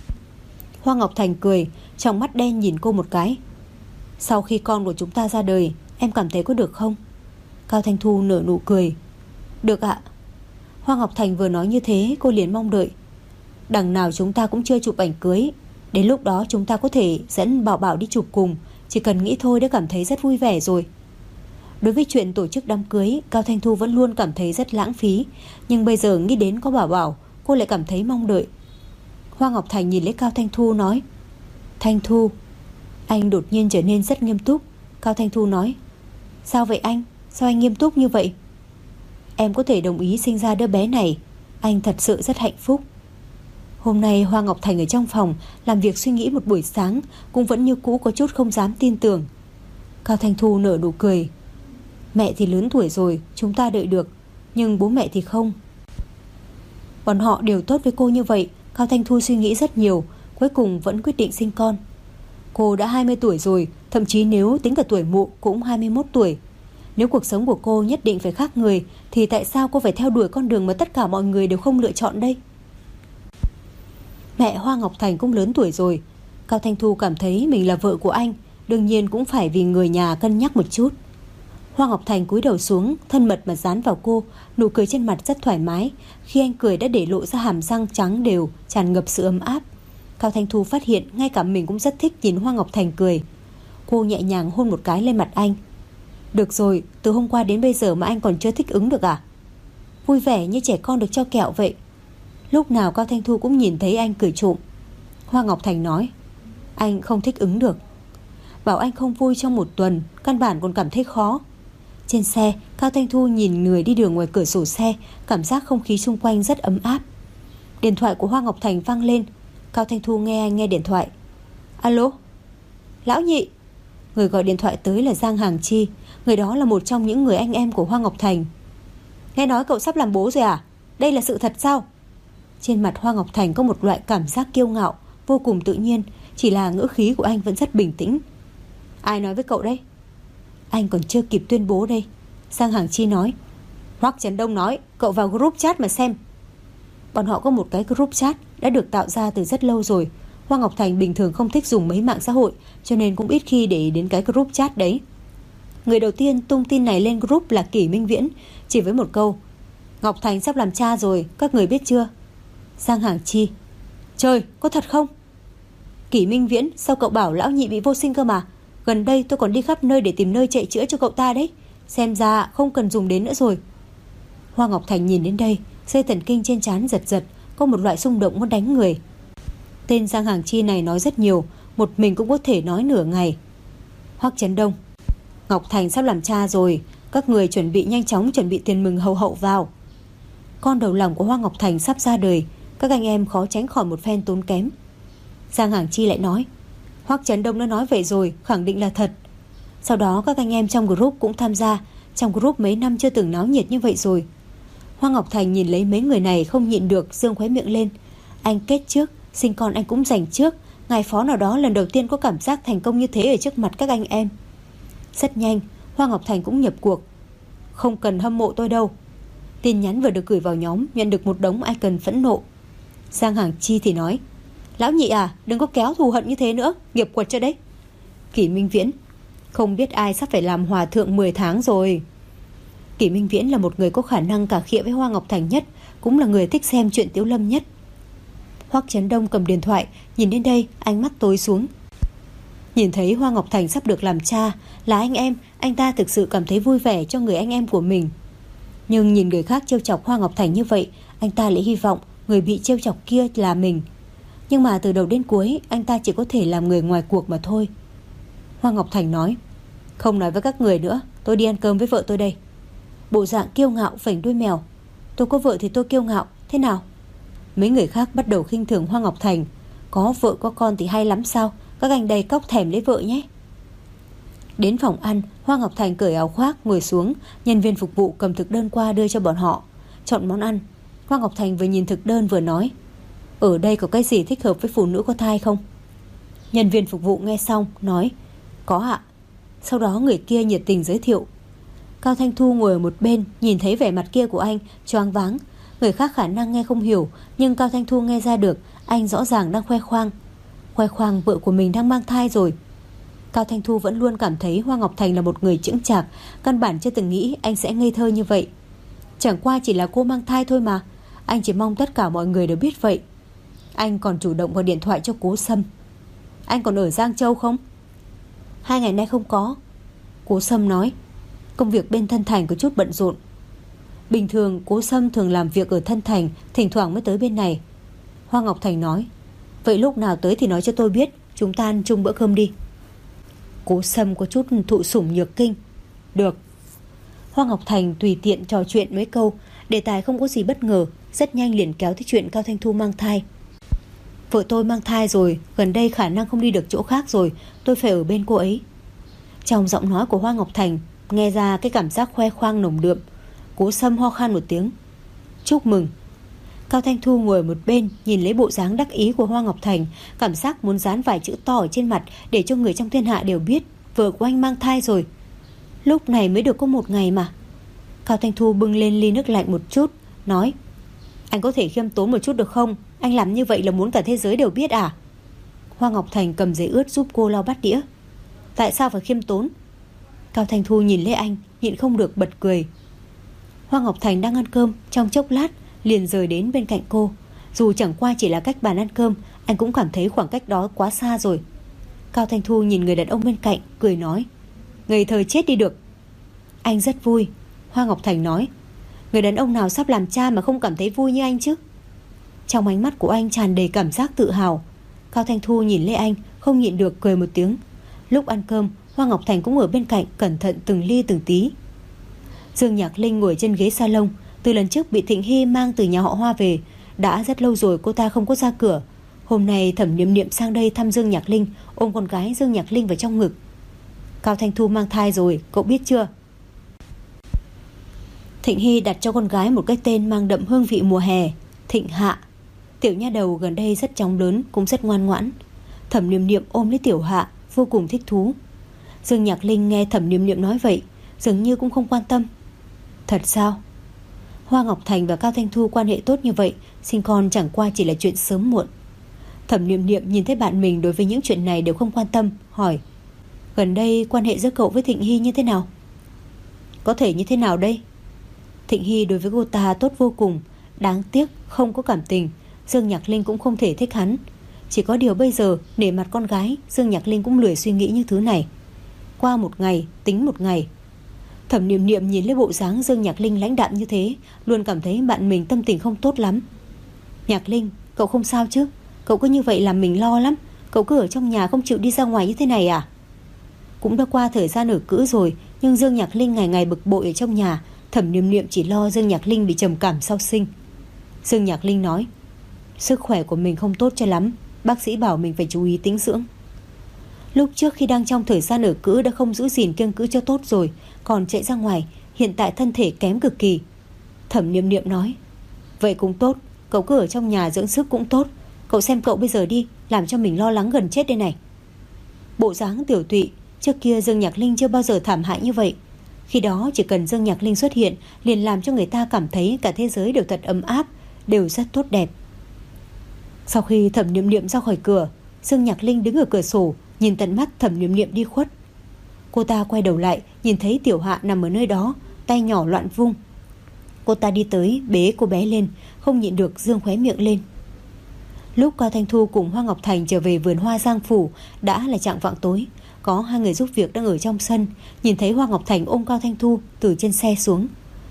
Hoa Ngọc Thành cười, trong mắt đen nhìn cô một cái. Sau khi con của chúng ta ra đời, em cảm thấy có được không? Cao Thanh Thu nở nụ cười. Được ạ. Hoa Ngọc Thành vừa nói như thế, cô liền mong đợi. Đằng nào chúng ta cũng chưa chụp ảnh cưới, đến lúc đó chúng ta có thể dẫn Bảo Bảo đi chụp cùng. Chỉ cần nghĩ thôi đã cảm thấy rất vui vẻ rồi. Đối với chuyện tổ chức đám cưới, Cao Thanh Thu vẫn luôn cảm thấy rất lãng phí. Nhưng bây giờ nghĩ đến có Bảo Bảo, cô lại cảm thấy mong đợi. Hoa Ngọc Thành nhìn lấy Cao Thanh Thu nói. Thanh Thu. Anh đột nhiên trở nên rất nghiêm túc. Cao Thanh Thu nói. Sao vậy anh? Sao anh nghiêm túc như vậy? Em có thể đồng ý sinh ra đứa bé này, anh thật sự rất hạnh phúc. Hôm nay Hoa Ngọc Thành ở trong phòng làm việc suy nghĩ một buổi sáng, cũng vẫn như cũ có chút không dám tin tưởng. Cao Thanh Thu nở nụ cười. Mẹ thì lớn tuổi rồi, chúng ta đợi được, nhưng bố mẹ thì không. Bọn họ đều tốt với cô như vậy. Cao Thanh Thu suy nghĩ rất nhiều, cuối cùng vẫn quyết định sinh con. Cô đã hai mươi tuổi rồi, thậm chí nếu tính cả tuổi mụ cũng hai mươi mốt tuổi. Nếu cuộc sống của cô nhất định phải khác người, thì tại sao cô phải theo đuổi con đường mà tất cả mọi người đều không lựa chọn đây? Mẹ Hoa Ngọc Thành cũng lớn tuổi rồi. Cao Thanh Thu cảm thấy mình là vợ của anh, đương nhiên cũng phải vì người nhà cân nhắc một chút. Hoa Ngọc Thành cúi đầu xuống, thân mật mà dán vào cô, nụ cười trên mặt rất thoải mái. Khi anh cười đã để lộ ra hàm răng trắng đều, tràn ngập sự ấm áp. Cao Thanh Thu phát hiện ngay cả mình cũng rất thích nhìn Hoa Ngọc Thành cười. Cô nhẹ nhàng hôn một cái lên mặt anh. Được rồi, từ hôm qua đến bây giờ mà anh còn chưa thích ứng được à? Vui vẻ như trẻ con được cho kẹo vậy. Lúc nào Cao Thanh Thu cũng nhìn thấy anh cười trộm. Hoa Ngọc Thành nói. Anh không thích ứng được. Bảo anh không vui trong một tuần, căn bản còn cảm thấy khó. Trên xe, Cao Thanh Thu nhìn người đi đường ngoài cửa sổ xe, cảm giác không khí xung quanh rất ấm áp. Điện thoại của Hoa Ngọc Thành vang lên. Cao Thanh Thu nghe anh nghe điện thoại. Alo. Lão nhị. Người gọi điện thoại tới là Giang Hàng Chi. Người đó là một trong những người anh em của Hoa Ngọc Thành. Nghe nói cậu sắp làm bố rồi à? Đây là sự thật sao? Trên mặt Hoa Ngọc Thành có một loại cảm giác kiêu ngạo, vô cùng tự nhiên. Chỉ là ngữ khí của anh vẫn rất bình tĩnh. Ai nói với cậu đấy? Anh còn chưa kịp tuyên bố đây. Giang Hàng Chi nói. Hoắc Trấn Đông nói, cậu vào group chat mà xem. Bọn họ có một cái group chat đã được tạo ra từ rất lâu rồi. Hoa Ngọc Thành bình thường không thích dùng mấy mạng xã hội, cho nên cũng ít khi để ý đến cái group chat đấy. Người đầu tiên tung tin này lên group là Kỷ Minh Viễn, chỉ với một câu: Ngọc Thành sắp làm cha rồi, các người biết chưa? Giang Hàng Chi: Trời, có thật không? Kỷ Minh Viễn: Sao cậu bảo lão nhị bị vô sinh cơ mà? Gần đây tôi còn đi khắp nơi để tìm nơi chạy chữa cho cậu ta đấy. Xem ra không cần dùng đến nữa rồi. Hoa Ngọc Thành nhìn đến đây, dây thần kinh trên trán giật giật, có một loại xung động muốn đánh người. Tên Giang Hàng Chi này nói rất nhiều, một mình cũng có thể nói nửa ngày. Hoắc Chấn Đông: Ngọc Thành sắp làm cha rồi, các người chuẩn bị nhanh chóng chuẩn bị tiền mừng hậu hậu vào. Con đầu lòng của Hoa Ngọc Thành sắp ra đời, các anh em khó tránh khỏi một phen tốn kém. Giang Hàng Chi lại nói: Hoắc Chấn Đông đã nói vậy rồi, khẳng định là thật. Sau đó các anh em trong group cũng tham gia. Trong group mấy năm chưa từng náo nhiệt như vậy rồi. Hoa Ngọc Thành nhìn lấy mấy người này không nhịn được, dương khóe miệng lên. Anh kết trước, sinh con anh cũng giành trước. Ngài phó nào đó lần đầu tiên có cảm giác thành công như thế ở trước mặt các anh em. Rất nhanh, Hoa Ngọc Thành cũng nhập cuộc. Không cần hâm mộ tôi đâu. Tin nhắn vừa được gửi vào nhóm, nhận được một đống icon phẫn nộ. Giang Hàng Chi thì nói: Lão nhị à, đừng có kéo thù hận như thế nữa, nghiệp quật cho đấy. Kỷ Minh Viễn: Không biết ai sắp phải làm hòa thượng mười tháng rồi. Kỷ Minh Viễn là một người có khả năng cà khịa với Hoa Ngọc Thành nhất, cũng là người thích xem chuyện Tiếu Lâm nhất. Hoắc Chấn Đông cầm điện thoại, nhìn đến đây ánh mắt tối xuống. Nhìn thấy Hoa Ngọc Thành sắp được làm cha, là anh em, anh ta thực sự cảm thấy vui vẻ cho người anh em của mình. Nhưng nhìn người khác trêu chọc Hoa Ngọc Thành như vậy, anh ta lại hy vọng người bị trêu chọc kia là mình. Nhưng mà từ đầu đến cuối, anh ta chỉ có thể làm người ngoài cuộc mà thôi. Hoa Ngọc Thành nói: Không nói với các người nữa, tôi đi ăn cơm với vợ tôi đây. Bộ dạng kiêu ngạo phẩy đuôi mèo: Tôi có vợ thì tôi kiêu ngạo, thế nào? Mấy người khác bắt đầu khinh thường Hoa Ngọc Thành. Có vợ có con thì hay lắm sao? Các anh đầy cóc thèm lấy vợ nhé. Đến phòng ăn, Hoa Ngọc Thành cởi áo khoác ngồi xuống. Nhân viên phục vụ cầm thực đơn qua đưa cho bọn họ. Chọn món ăn. Hoa Ngọc Thành vừa nhìn thực đơn vừa nói: Ở đây có cái gì thích hợp với phụ nữ có thai không? Nhân viên phục vụ nghe xong nói: Có ạ. Sau đó người kia nhiệt tình giới thiệu. Cao Thanh Thu ngồi ở một bên, nhìn thấy vẻ mặt kia của anh, choáng váng. Người khác khả năng nghe không hiểu, nhưng Cao Thanh Thu nghe ra được. Anh rõ ràng đang khoe khoang. Khoe khoang vợ của mình đang mang thai rồi. Cao Thanh Thu vẫn luôn cảm thấy Hoa Ngọc Thành là một người chững chạc, căn bản chưa từng nghĩ anh sẽ ngây thơ như vậy. Chẳng qua chỉ là cô mang thai thôi mà. Anh chỉ mong tất cả mọi người đều biết vậy. Anh còn chủ động gọi điện thoại cho Cố Sâm. Anh còn ở Giang Châu không? Hai ngày nay không có. Cố Sâm nói: Công việc bên Thân Thành có chút bận rộn. Bình thường Cố Sâm thường làm việc ở Thân Thành, thỉnh thoảng mới tới bên này. Hoa Ngọc Thành nói: Vậy lúc nào tới thì nói cho tôi biết, chúng ta ăn chung bữa cơm đi. Cố Sâm có chút thụ sủng nhược kinh. Được. Hoa Ngọc Thành tùy tiện trò chuyện mấy câu, đề tài không có gì bất ngờ, rất nhanh liền kéo tới chuyện Cao Thanh Thu mang thai. Vợ tôi mang thai rồi, gần đây khả năng không đi được chỗ khác rồi, tôi phải ở bên cô ấy. Trong giọng nói của Hoa Ngọc Thành nghe ra cái cảm giác khoe khoang nồng đượm. Cố Sâm ho khan một tiếng. Chúc mừng. Cao Thanh Thu ngồi ở một bên, nhìn lấy bộ dáng đắc ý của Hoa Ngọc Thành, cảm giác muốn dán vài chữ to ở trên mặt để cho người trong thiên hạ đều biết vợ của anh mang thai rồi. Lúc này mới được có một ngày mà. Cao Thanh Thu bưng lên ly nước lạnh một chút, nói: Anh có thể khiêm tốn một chút được không? Anh làm như vậy là muốn cả thế giới đều biết à? Hoa Ngọc Thành cầm giấy ướt giúp cô lau bát đĩa. Tại sao phải khiêm tốn? Cao Thanh Thu nhìn lấy anh, nhịn không được bật cười. Hoa Ngọc Thành đang ăn cơm, trong chốc lát liền rời đến bên cạnh cô. Dù chẳng qua chỉ là cách bàn ăn cơm, anh cũng cảm thấy khoảng cách đó quá xa rồi. Cao Thanh Thu nhìn người đàn ông bên cạnh, cười nói: Ngây thơ chết đi được. Anh rất vui. Hoa Ngọc Thành nói: Người đàn ông nào sắp làm cha mà không cảm thấy vui như anh chứ? Trong ánh mắt của anh tràn đầy cảm giác tự hào. Cao Thanh Thu nhìn lấy anh, không nhịn được cười một tiếng. Lúc ăn cơm, Hoa Ngọc Thành cũng ở bên cạnh, cẩn thận từng ly từng tí. Dương Nhạc Linh ngồi trên ghế salon. Từ lần trước bị Thịnh Hy mang từ nhà họ Hoa về, đã rất lâu rồi cô ta không có ra cửa. Hôm nay Thẩm Niệm Niệm sang đây thăm Dương Nhạc Linh, ôm con gái Dương Nhạc Linh vào trong ngực. Cao Thanh Thu mang thai rồi, cậu biết chưa? Thịnh Hy đặt cho con gái một cái tên mang đậm hương vị mùa hè, Thịnh Hạ. Tiểu nha đầu gần đây rất chóng lớn, cũng rất ngoan ngoãn. Thẩm Niệm Niệm ôm lấy Tiểu Hạ, vô cùng thích thú. Dương Nhạc Linh nghe Thẩm Niệm Niệm nói vậy, dường như cũng không quan tâm. Thật sao? Hoa Ngọc Thành và Cao Thanh Thu quan hệ tốt như vậy, sinh con chẳng qua chỉ là chuyện sớm muộn. Thẩm Niệm Niệm nhìn thấy bạn mình đối với những chuyện này đều không quan tâm, hỏi: Gần đây quan hệ giữa cậu với Thịnh Hy như thế nào? Có thể như thế nào đây? Thịnh Hy đối với cô ta tốt vô cùng, đáng tiếc không có cảm tình. Dương Nhạc Linh cũng không thể thích hắn. Chỉ có điều bây giờ nể mặt con gái, Dương Nhạc Linh cũng lười suy nghĩ những thứ này. Qua một ngày tính một ngày. Thẩm Niệm Niệm nhìn lấy bộ dáng Dương Nhạc Linh lãnh đạm như thế, luôn cảm thấy bạn mình tâm tình không tốt lắm. Nhạc Linh, cậu không sao chứ? Cậu cứ như vậy làm mình lo lắm. Cậu cứ ở trong nhà không chịu đi ra ngoài như thế này à? Cũng đã qua thời gian ở cữ rồi, nhưng Dương Nhạc Linh ngày ngày bực bội ở trong nhà. Thẩm Niệm Niệm chỉ lo Dương Nhạc Linh bị trầm cảm sau sinh. Dương Nhạc Linh nói, sức khỏe của mình không tốt cho lắm, bác sĩ bảo mình phải chú ý tĩnh dưỡng. Lúc trước khi đang trong thời gian ở cữ đã không giữ gìn kiêng cữ cho tốt rồi, còn chạy ra ngoài, hiện tại thân thể kém cực kỳ. Thẩm Niệm Niệm nói, vậy cũng tốt, cậu cứ ở trong nhà dưỡng sức cũng tốt. Cậu xem cậu bây giờ đi, làm cho mình lo lắng gần chết đây này. Bộ dáng tiểu tụy, trước kia Dương Nhạc Linh chưa bao giờ thảm hại như vậy. Khi đó chỉ cần Dương Nhạc Linh xuất hiện, liền làm cho người ta cảm thấy cả thế giới đều thật ấm áp, đều rất tốt đẹp. Sau khi Thẩm Niệm Niệm ra khỏi cửa, Dương Nhạc Linh đứng ở cửa sổ, nhìn tận mắt Thẩm Niệm Niệm đi khuất. Cô ta quay đầu lại, nhìn thấy Tiểu Hạ nằm ở nơi đó, tay nhỏ loạn vung. Cô ta đi tới bế cô bé lên, không nhịn được dương khóe miệng lên. Lúc Cao Thanh Thu cùng Hoa Ngọc Thành trở về vườn hoa Giang Phủ, đã là chạng vạng tối. Có hai người giúp việc đang ở trong sân, nhìn thấy Hoa Ngọc Thành ôm Cao Thanh Thu từ trên xe xuống.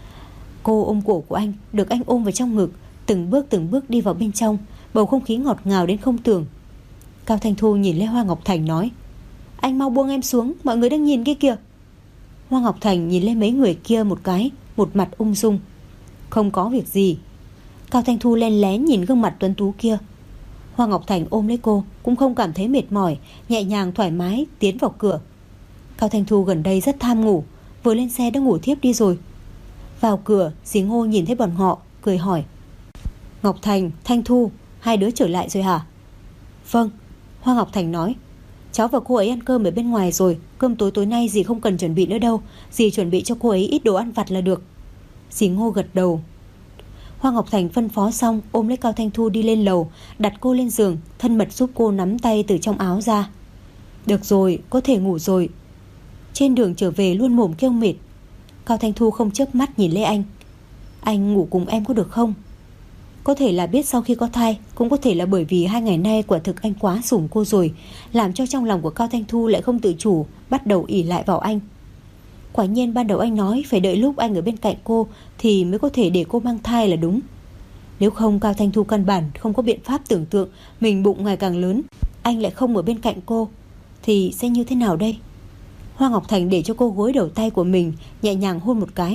Cô ôm cổ của anh, được anh ôm vào trong ngực, từng bước từng bước đi vào bên trong, bầu không khí ngọt ngào đến không tưởng. Cao Thanh Thu nhìn lên Hoa Ngọc Thành nói, anh mau buông em xuống, mọi người đang nhìn kia kìa. Hoa Ngọc Thành nhìn lên mấy người kia một cái, một mặt ung dung. Không có việc gì. Cao Thanh Thu len lén nhìn gương mặt tuấn tú kia. Hoa Ngọc Thành ôm lấy cô, cũng không cảm thấy mệt mỏi, nhẹ nhàng thoải mái tiến vào cửa. Cao Thanh Thu gần đây rất tham ngủ, vừa lên xe đã ngủ thiếp đi rồi. Vào cửa, Dì Ngô nhìn thấy bọn họ, cười hỏi, Ngọc Thành, Thanh Thu, hai đứa trở lại rồi hả? Vâng, Hoa Ngọc Thành nói, cháu và cô ấy ăn cơm ở bên ngoài rồi, cơm tối tối nay dì không cần chuẩn bị nữa đâu, dì chuẩn bị cho cô ấy ít đồ ăn vặt là được. Dì Ngô gật đầu. Hoa Ngọc Thành phân phó xong, ôm lấy Cao Thanh Thu đi lên lầu, đặt cô lên giường, thân mật giúp cô nắm tay từ trong áo ra. Được rồi, có thể ngủ rồi. Trên đường trở về luôn mồm kêu mệt. Cao Thanh Thu không chớp mắt nhìn Lê Anh. Anh ngủ cùng em có được không? Có thể là biết sau khi có thai, cũng có thể là bởi vì hai ngày nay quả thực anh quá sủng cô rồi, làm cho trong lòng của Cao Thanh Thu lại không tự chủ, bắt đầu ỷ lại vào anh. Quả nhiên ban đầu anh nói phải đợi lúc anh ở bên cạnh cô thì mới có thể để cô mang thai là đúng. Nếu không, Cao Thanh Thu căn bản không có biện pháp tưởng tượng mình bụng ngày càng lớn, anh lại không ở bên cạnh cô, thì sẽ như thế nào đây? Hoa Ngọc Thành để cho cô gối đầu tay của mình, nhẹ nhàng hôn một cái.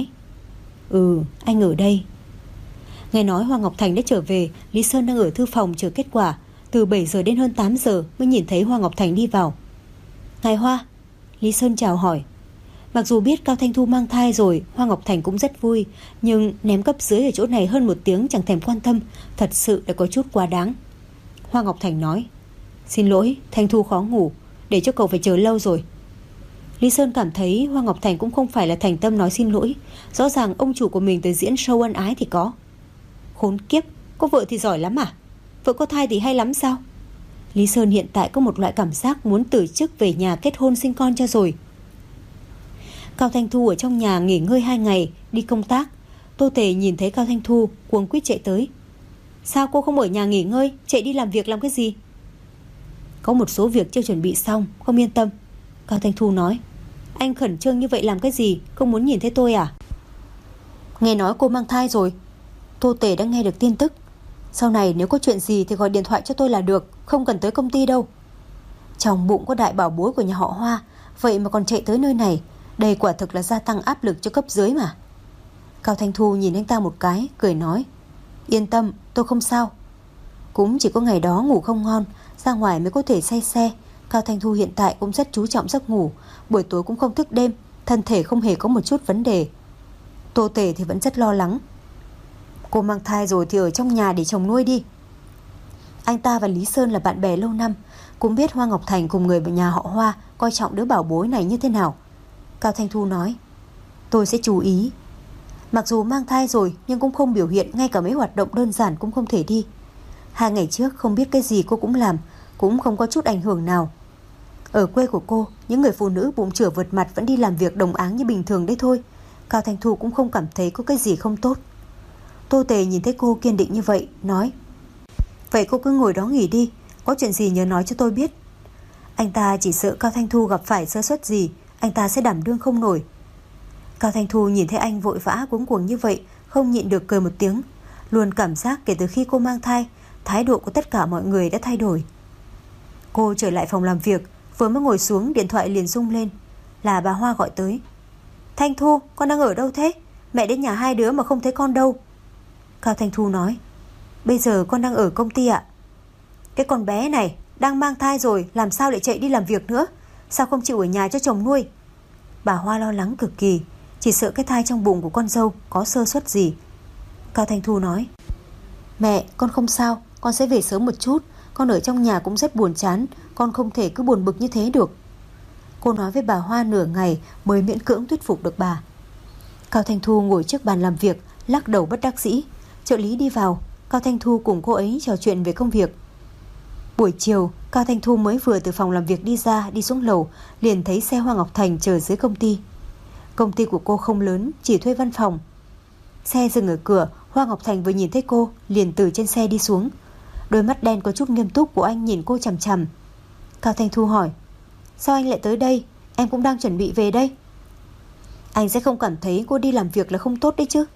Ừ, anh ở đây. Nghe nói Hoa Ngọc Thành đã trở về, Lý Sơn đang ở thư phòng chờ kết quả. Từ bảy giờ đến hơn tám giờ mới nhìn thấy Hoa Ngọc Thành đi vào. Ngài Hoa. Lý Sơn chào hỏi. Mặc dù biết Cao Thanh Thu mang thai rồi, Hoa Ngọc Thành cũng rất vui, nhưng ném cấp dưới ở chỗ này hơn một tiếng chẳng thèm quan tâm, thật sự đã có chút quá đáng. Hoa Ngọc Thành nói, xin lỗi, Thanh Thu khó ngủ, để cho cậu phải chờ lâu rồi. Lý Sơn cảm thấy Hoa Ngọc Thành cũng không phải là thành tâm nói xin lỗi. Rõ ràng ông chủ của mình tới diễn show ân ái thì có. Khốn kiếp, có vợ thì giỏi lắm à? Vợ có thai thì hay lắm sao? Lý Sơn hiện tại có một loại cảm giác muốn từ chức về nhà kết hôn sinh con cho rồi. Cao Thanh Thu ở trong nhà nghỉ ngơi hai ngày, đi công tác. Tô Tề nhìn thấy Cao Thanh Thu, cuống quýt chạy tới. Sao cô không ở nhà nghỉ ngơi, chạy đi làm việc làm cái gì? Có một số việc chưa chuẩn bị xong, không yên tâm. Cao Thanh Thu nói, anh khẩn trương như vậy làm cái gì, không muốn nhìn thấy tôi à? Nghe nói cô mang thai rồi. Tô Tề đã nghe được tin tức. Sau này nếu có chuyện gì thì gọi điện thoại cho tôi là được, không cần tới công ty đâu. Trong bụng có đại bảo bối của nhà họ Hoa, vậy mà còn chạy tới nơi này. Đây quả thực là gia tăng áp lực cho cấp dưới mà. Cao Thanh Thu nhìn anh ta một cái, cười nói, yên tâm, tôi không sao. Cũng chỉ có ngày đó ngủ không ngon, ra ngoài mới có thể say xe. Cao Thanh Thu hiện tại cũng rất chú trọng giấc ngủ, buổi tối cũng không thức đêm, thân thể không hề có một chút vấn đề. Tô Tề thì vẫn rất lo lắng. Cô mang thai rồi thì ở trong nhà để chồng nuôi đi. Anh ta và Lý Sơn là bạn bè lâu năm, cũng biết Hoa Ngọc Thành cùng người nhà họ Hoa coi trọng đứa bảo bối này như thế nào. Cao Thanh Thu nói, tôi sẽ chú ý. Mặc dù mang thai rồi nhưng cũng không biểu hiện, ngay cả mấy hoạt động đơn giản cũng không thể đi. Hai ngày trước không biết cái gì cô cũng làm, cũng không có chút ảnh hưởng nào. Ở quê của cô, những người phụ nữ bụng chửa vượt mặt vẫn đi làm việc đồng áng như bình thường đấy thôi. Cao Thanh Thu cũng không cảm thấy có cái gì không tốt. Tô Tề nhìn thấy cô kiên định như vậy, nói: Vậy cô cứ ngồi đó nghỉ đi, có chuyện gì nhớ nói cho tôi biết. Anh ta chỉ sợ Cao Thanh Thu gặp phải sơ suất gì, anh ta sẽ đảm đương không nổi. Cao Thanh Thu nhìn thấy anh vội vã cuống cuồng như vậy, không nhịn được cười một tiếng. Luôn cảm giác kể từ khi cô mang thai, thái độ của tất cả mọi người đã thay đổi. Cô trở lại phòng làm việc, vừa mới ngồi xuống điện thoại liền rung lên. Là bà Hoa gọi tới. Thanh Thu, con đang ở đâu thế? Mẹ đến nhà hai đứa mà không thấy con đâu. Cao Thanh Thu nói: Bây giờ con đang ở công ty ạ. Cái con bé này đang mang thai rồi, làm sao lại chạy đi làm việc nữa? Sao không chịu ở nhà cho chồng nuôi? Bà Hoa lo lắng cực kỳ, chỉ sợ cái thai trong bụng của con dâu có sơ suất gì. Cao Thanh Thu nói: Mẹ, con không sao, con sẽ về sớm một chút. Con ở trong nhà cũng rất buồn chán, con không thể cứ buồn bực như thế được. Cô nói với bà Hoa nửa ngày mới miễn cưỡng thuyết phục được bà. Cao Thanh Thu ngồi trước bàn làm việc, lắc đầu bất đắc dĩ. Trợ lý đi vào, Cao Thanh Thu cùng cô ấy trò chuyện về công việc. Buổi chiều, Cao Thanh Thu mới vừa từ phòng làm việc đi ra, đi xuống lầu, liền thấy xe Hoa Ngọc Thành chờ dưới công ty. Công ty của cô không lớn, chỉ thuê văn phòng. Xe dừng ở cửa, Hoa Ngọc Thành vừa nhìn thấy cô, liền từ trên xe đi xuống. Đôi mắt đen có chút nghiêm túc của anh nhìn cô chằm chằm. Cao Thanh Thu hỏi: Sao anh lại tới đây? Em cũng đang chuẩn bị về đây. Anh sẽ không cảm thấy cô đi làm việc là không tốt đấy chứ?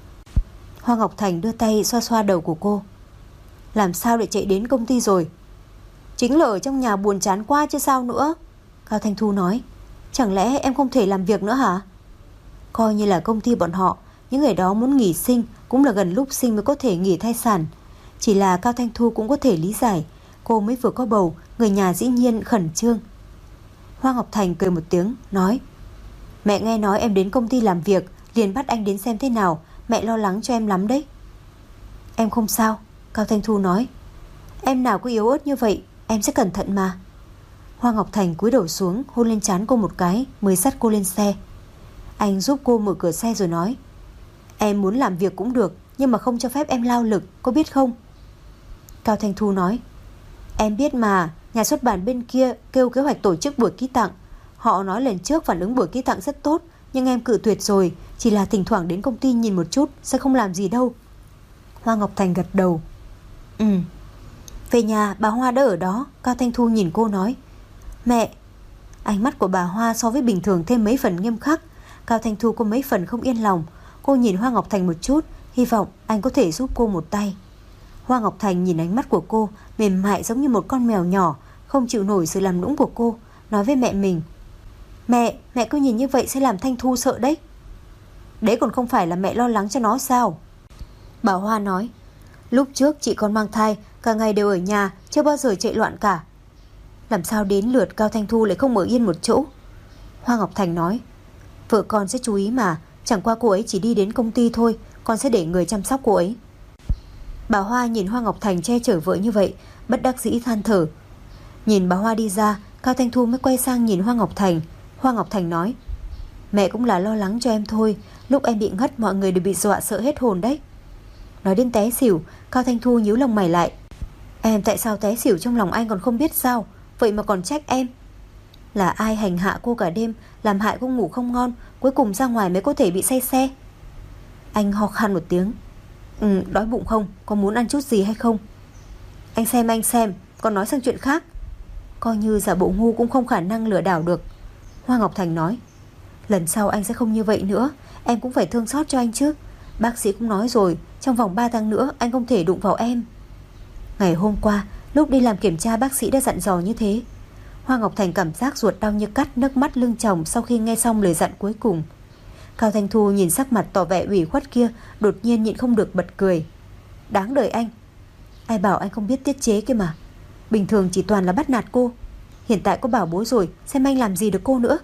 Hoa Ngọc Thành đưa tay xoa xoa đầu của cô. Làm sao lại chạy đến công ty rồi? Chính là ở trong nhà buồn chán quá chứ sao nữa. Cao Thanh Thu nói: Chẳng lẽ em không thể làm việc nữa hả? Coi như là công ty bọn họ, những người đó muốn nghỉ sinh cũng là gần lúc sinh mới có thể nghỉ thai sản. Chỉ là Cao Thanh Thu cũng có thể lý giải, cô mới vừa có bầu, người nhà dĩ nhiên khẩn trương. Hoa Ngọc Thành cười một tiếng, nói: Mẹ nghe nói em đến công ty làm việc, liền bắt anh đến xem thế nào. Mẹ lo lắng cho em lắm đấy. Em không sao, Cao Thanh Thu nói. Em nào có yếu ớt như vậy, em sẽ cẩn thận mà. Hoa Ngọc Thành cúi đầu xuống, hôn lên trán cô một cái, mới dắt cô lên xe. Anh giúp cô mở cửa xe rồi nói: Em muốn làm việc cũng được, nhưng mà không cho phép em lao lực, có biết không? Cao Thanh Thu nói: Em biết mà, nhà xuất bản bên kia kêu kế hoạch tổ chức buổi ký tặng. Họ nói lần trước phản ứng buổi ký tặng rất tốt, nhưng em cự tuyệt rồi. Chỉ là thỉnh thoảng đến công ty nhìn một chút, sẽ không làm gì đâu. Hoa Ngọc Thành gật đầu. Ừ. Về nhà bà Hoa đã ở đó. Cao Thanh Thu nhìn cô nói: Mẹ. Ánh mắt của bà Hoa so với bình thường thêm mấy phần nghiêm khắc. Cao Thanh Thu có mấy phần không yên lòng. Cô nhìn Hoa Ngọc Thành một chút, hy vọng anh có thể giúp cô một tay. Hoa Ngọc Thành nhìn ánh mắt của cô, mềm mại giống như một con mèo nhỏ, không chịu nổi sự làm nũng của cô, nói với mẹ mình: Mẹ, mẹ cứ nhìn như vậy sẽ làm Thanh Thu sợ đấy. Đấy còn không phải là mẹ lo lắng cho nó sao? Bà Hoa nói: Lúc trước chị con mang thai, cả ngày đều ở nhà, chưa bao giờ chạy loạn cả. Làm sao đến lượt Cao Thanh Thu lại không ở yên một chỗ? Hoa Ngọc Thành nói: Vợ con sẽ chú ý mà, chẳng qua cô ấy chỉ đi đến công ty thôi, con sẽ để người chăm sóc cô ấy. Bà Hoa nhìn Hoa Ngọc Thành che chở vợ như vậy, bất đắc dĩ than thở. Nhìn bà Hoa đi ra, Cao Thanh Thu mới quay sang nhìn Hoa Ngọc Thành. Hoa Ngọc Thành nói: Mẹ cũng là lo lắng cho em thôi, lúc em bị ngất mọi người đều bị dọa sợ hết hồn đấy. Nói đến té xỉu, Cao Thanh Thu nhíu lông mày lại. Em tại sao té xỉu trong lòng anh còn không biết sao? Vậy mà còn trách em. Là ai hành hạ cô cả đêm, làm hại cô ngủ không ngon, cuối cùng ra ngoài mới có thể bị say xe. Anh ho khan một tiếng. Ừ, đói bụng không? Có muốn ăn chút gì hay không? Anh xem anh xem, còn nói sang chuyện khác. Coi như giả bộ ngu cũng không khả năng lừa đảo được. Hoa Ngọc Thành nói: Lần sau anh sẽ không như vậy nữa. Em cũng phải thương xót cho anh chứ. Bác sĩ cũng nói rồi, trong vòng ba tháng nữa anh không thể đụng vào em. Ngày hôm qua, lúc đi làm kiểm tra, bác sĩ đã dặn dò như thế. Hoa Ngọc Thành cảm giác ruột đau như cắt, nước mắt lưng tròng sau khi nghe xong lời dặn cuối cùng. Cao Thanh Thu nhìn sắc mặt tỏ vẻ ủy khuất kia, đột nhiên nhịn không được bật cười. Đáng đời anh. Ai bảo anh không biết tiết chế kia mà. Bình thường chỉ toàn là bắt nạt cô, hiện tại có bảo bối rồi, xem anh làm gì được cô nữa.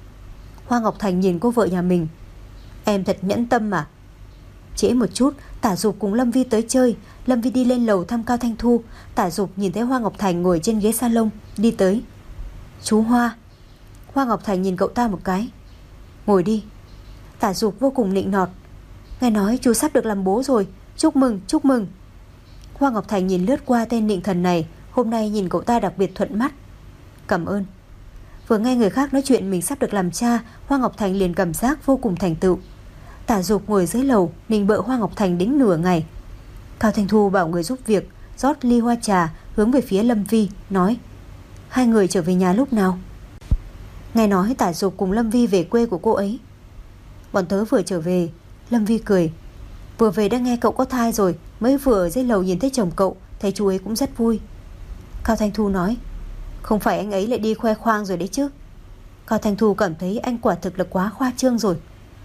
Hoa Ngọc Thành nhìn cô vợ nhà mình. Em thật nhẫn tâm mà. Trễ một chút, Tả Dục cùng Lâm Vi tới chơi. Lâm Vi đi lên lầu thăm Cao Thanh Thu. Tả Dục nhìn thấy Hoa Ngọc Thành ngồi trên ghế salon, đi tới. Chú Hoa. Hoa Ngọc Thành nhìn cậu ta một cái. Ngồi đi. Tả Dục vô cùng nịnh nọt. Nghe nói chú sắp được làm bố rồi, chúc mừng, chúc mừng. Hoa Ngọc Thành nhìn lướt qua tên nịnh thần này, hôm nay nhìn cậu ta đặc biệt thuận mắt. Cảm ơn. Vừa nghe người khác nói chuyện mình sắp được làm cha, Hoa Ngọc Thành liền cảm giác vô cùng thành tựu. Tả Dục ngồi dưới lầu nịnh bợ Hoa Ngọc Thành đến nửa ngày. Cao Thanh Thu bảo người giúp việc rót ly hoa trà hướng về phía Lâm Vi, nói: hai người trở về nhà lúc nào? Nghe nói Tả Dục cùng Lâm Vi về quê của cô ấy. Bọn tớ vừa trở về. Lâm Vi cười: vừa về đã nghe cậu có thai rồi, mới vừa ở dưới lầu nhìn thấy chồng cậu, thấy chú ấy cũng rất vui. Cao Thanh Thu nói: không phải anh ấy lại đi khoe khoang rồi đấy chứ? Cao Thanh Thu cảm thấy anh quả thực là quá khoa trương rồi.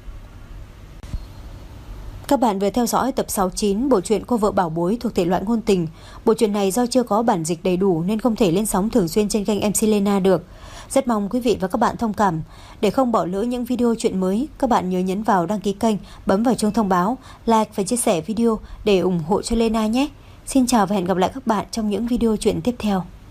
Các bạn vừa theo dõi tập sáu mươi chín bộ truyện Cô vợ bảo bối thuộc thể loại ngôn tình. Bộ truyện này do chưa có bản dịch đầy đủ nên không thể lên sóng thường xuyên trên kênh em xê Lena được. Rất mong quý vị và các bạn thông cảm. Để không bỏ lỡ những video truyện mới, các bạn nhớ nhấn vào đăng ký kênh, bấm vào chuông thông báo, like và chia sẻ video để ủng hộ cho Lena nhé. Xin chào và hẹn gặp lại các bạn trong những video truyện tiếp theo.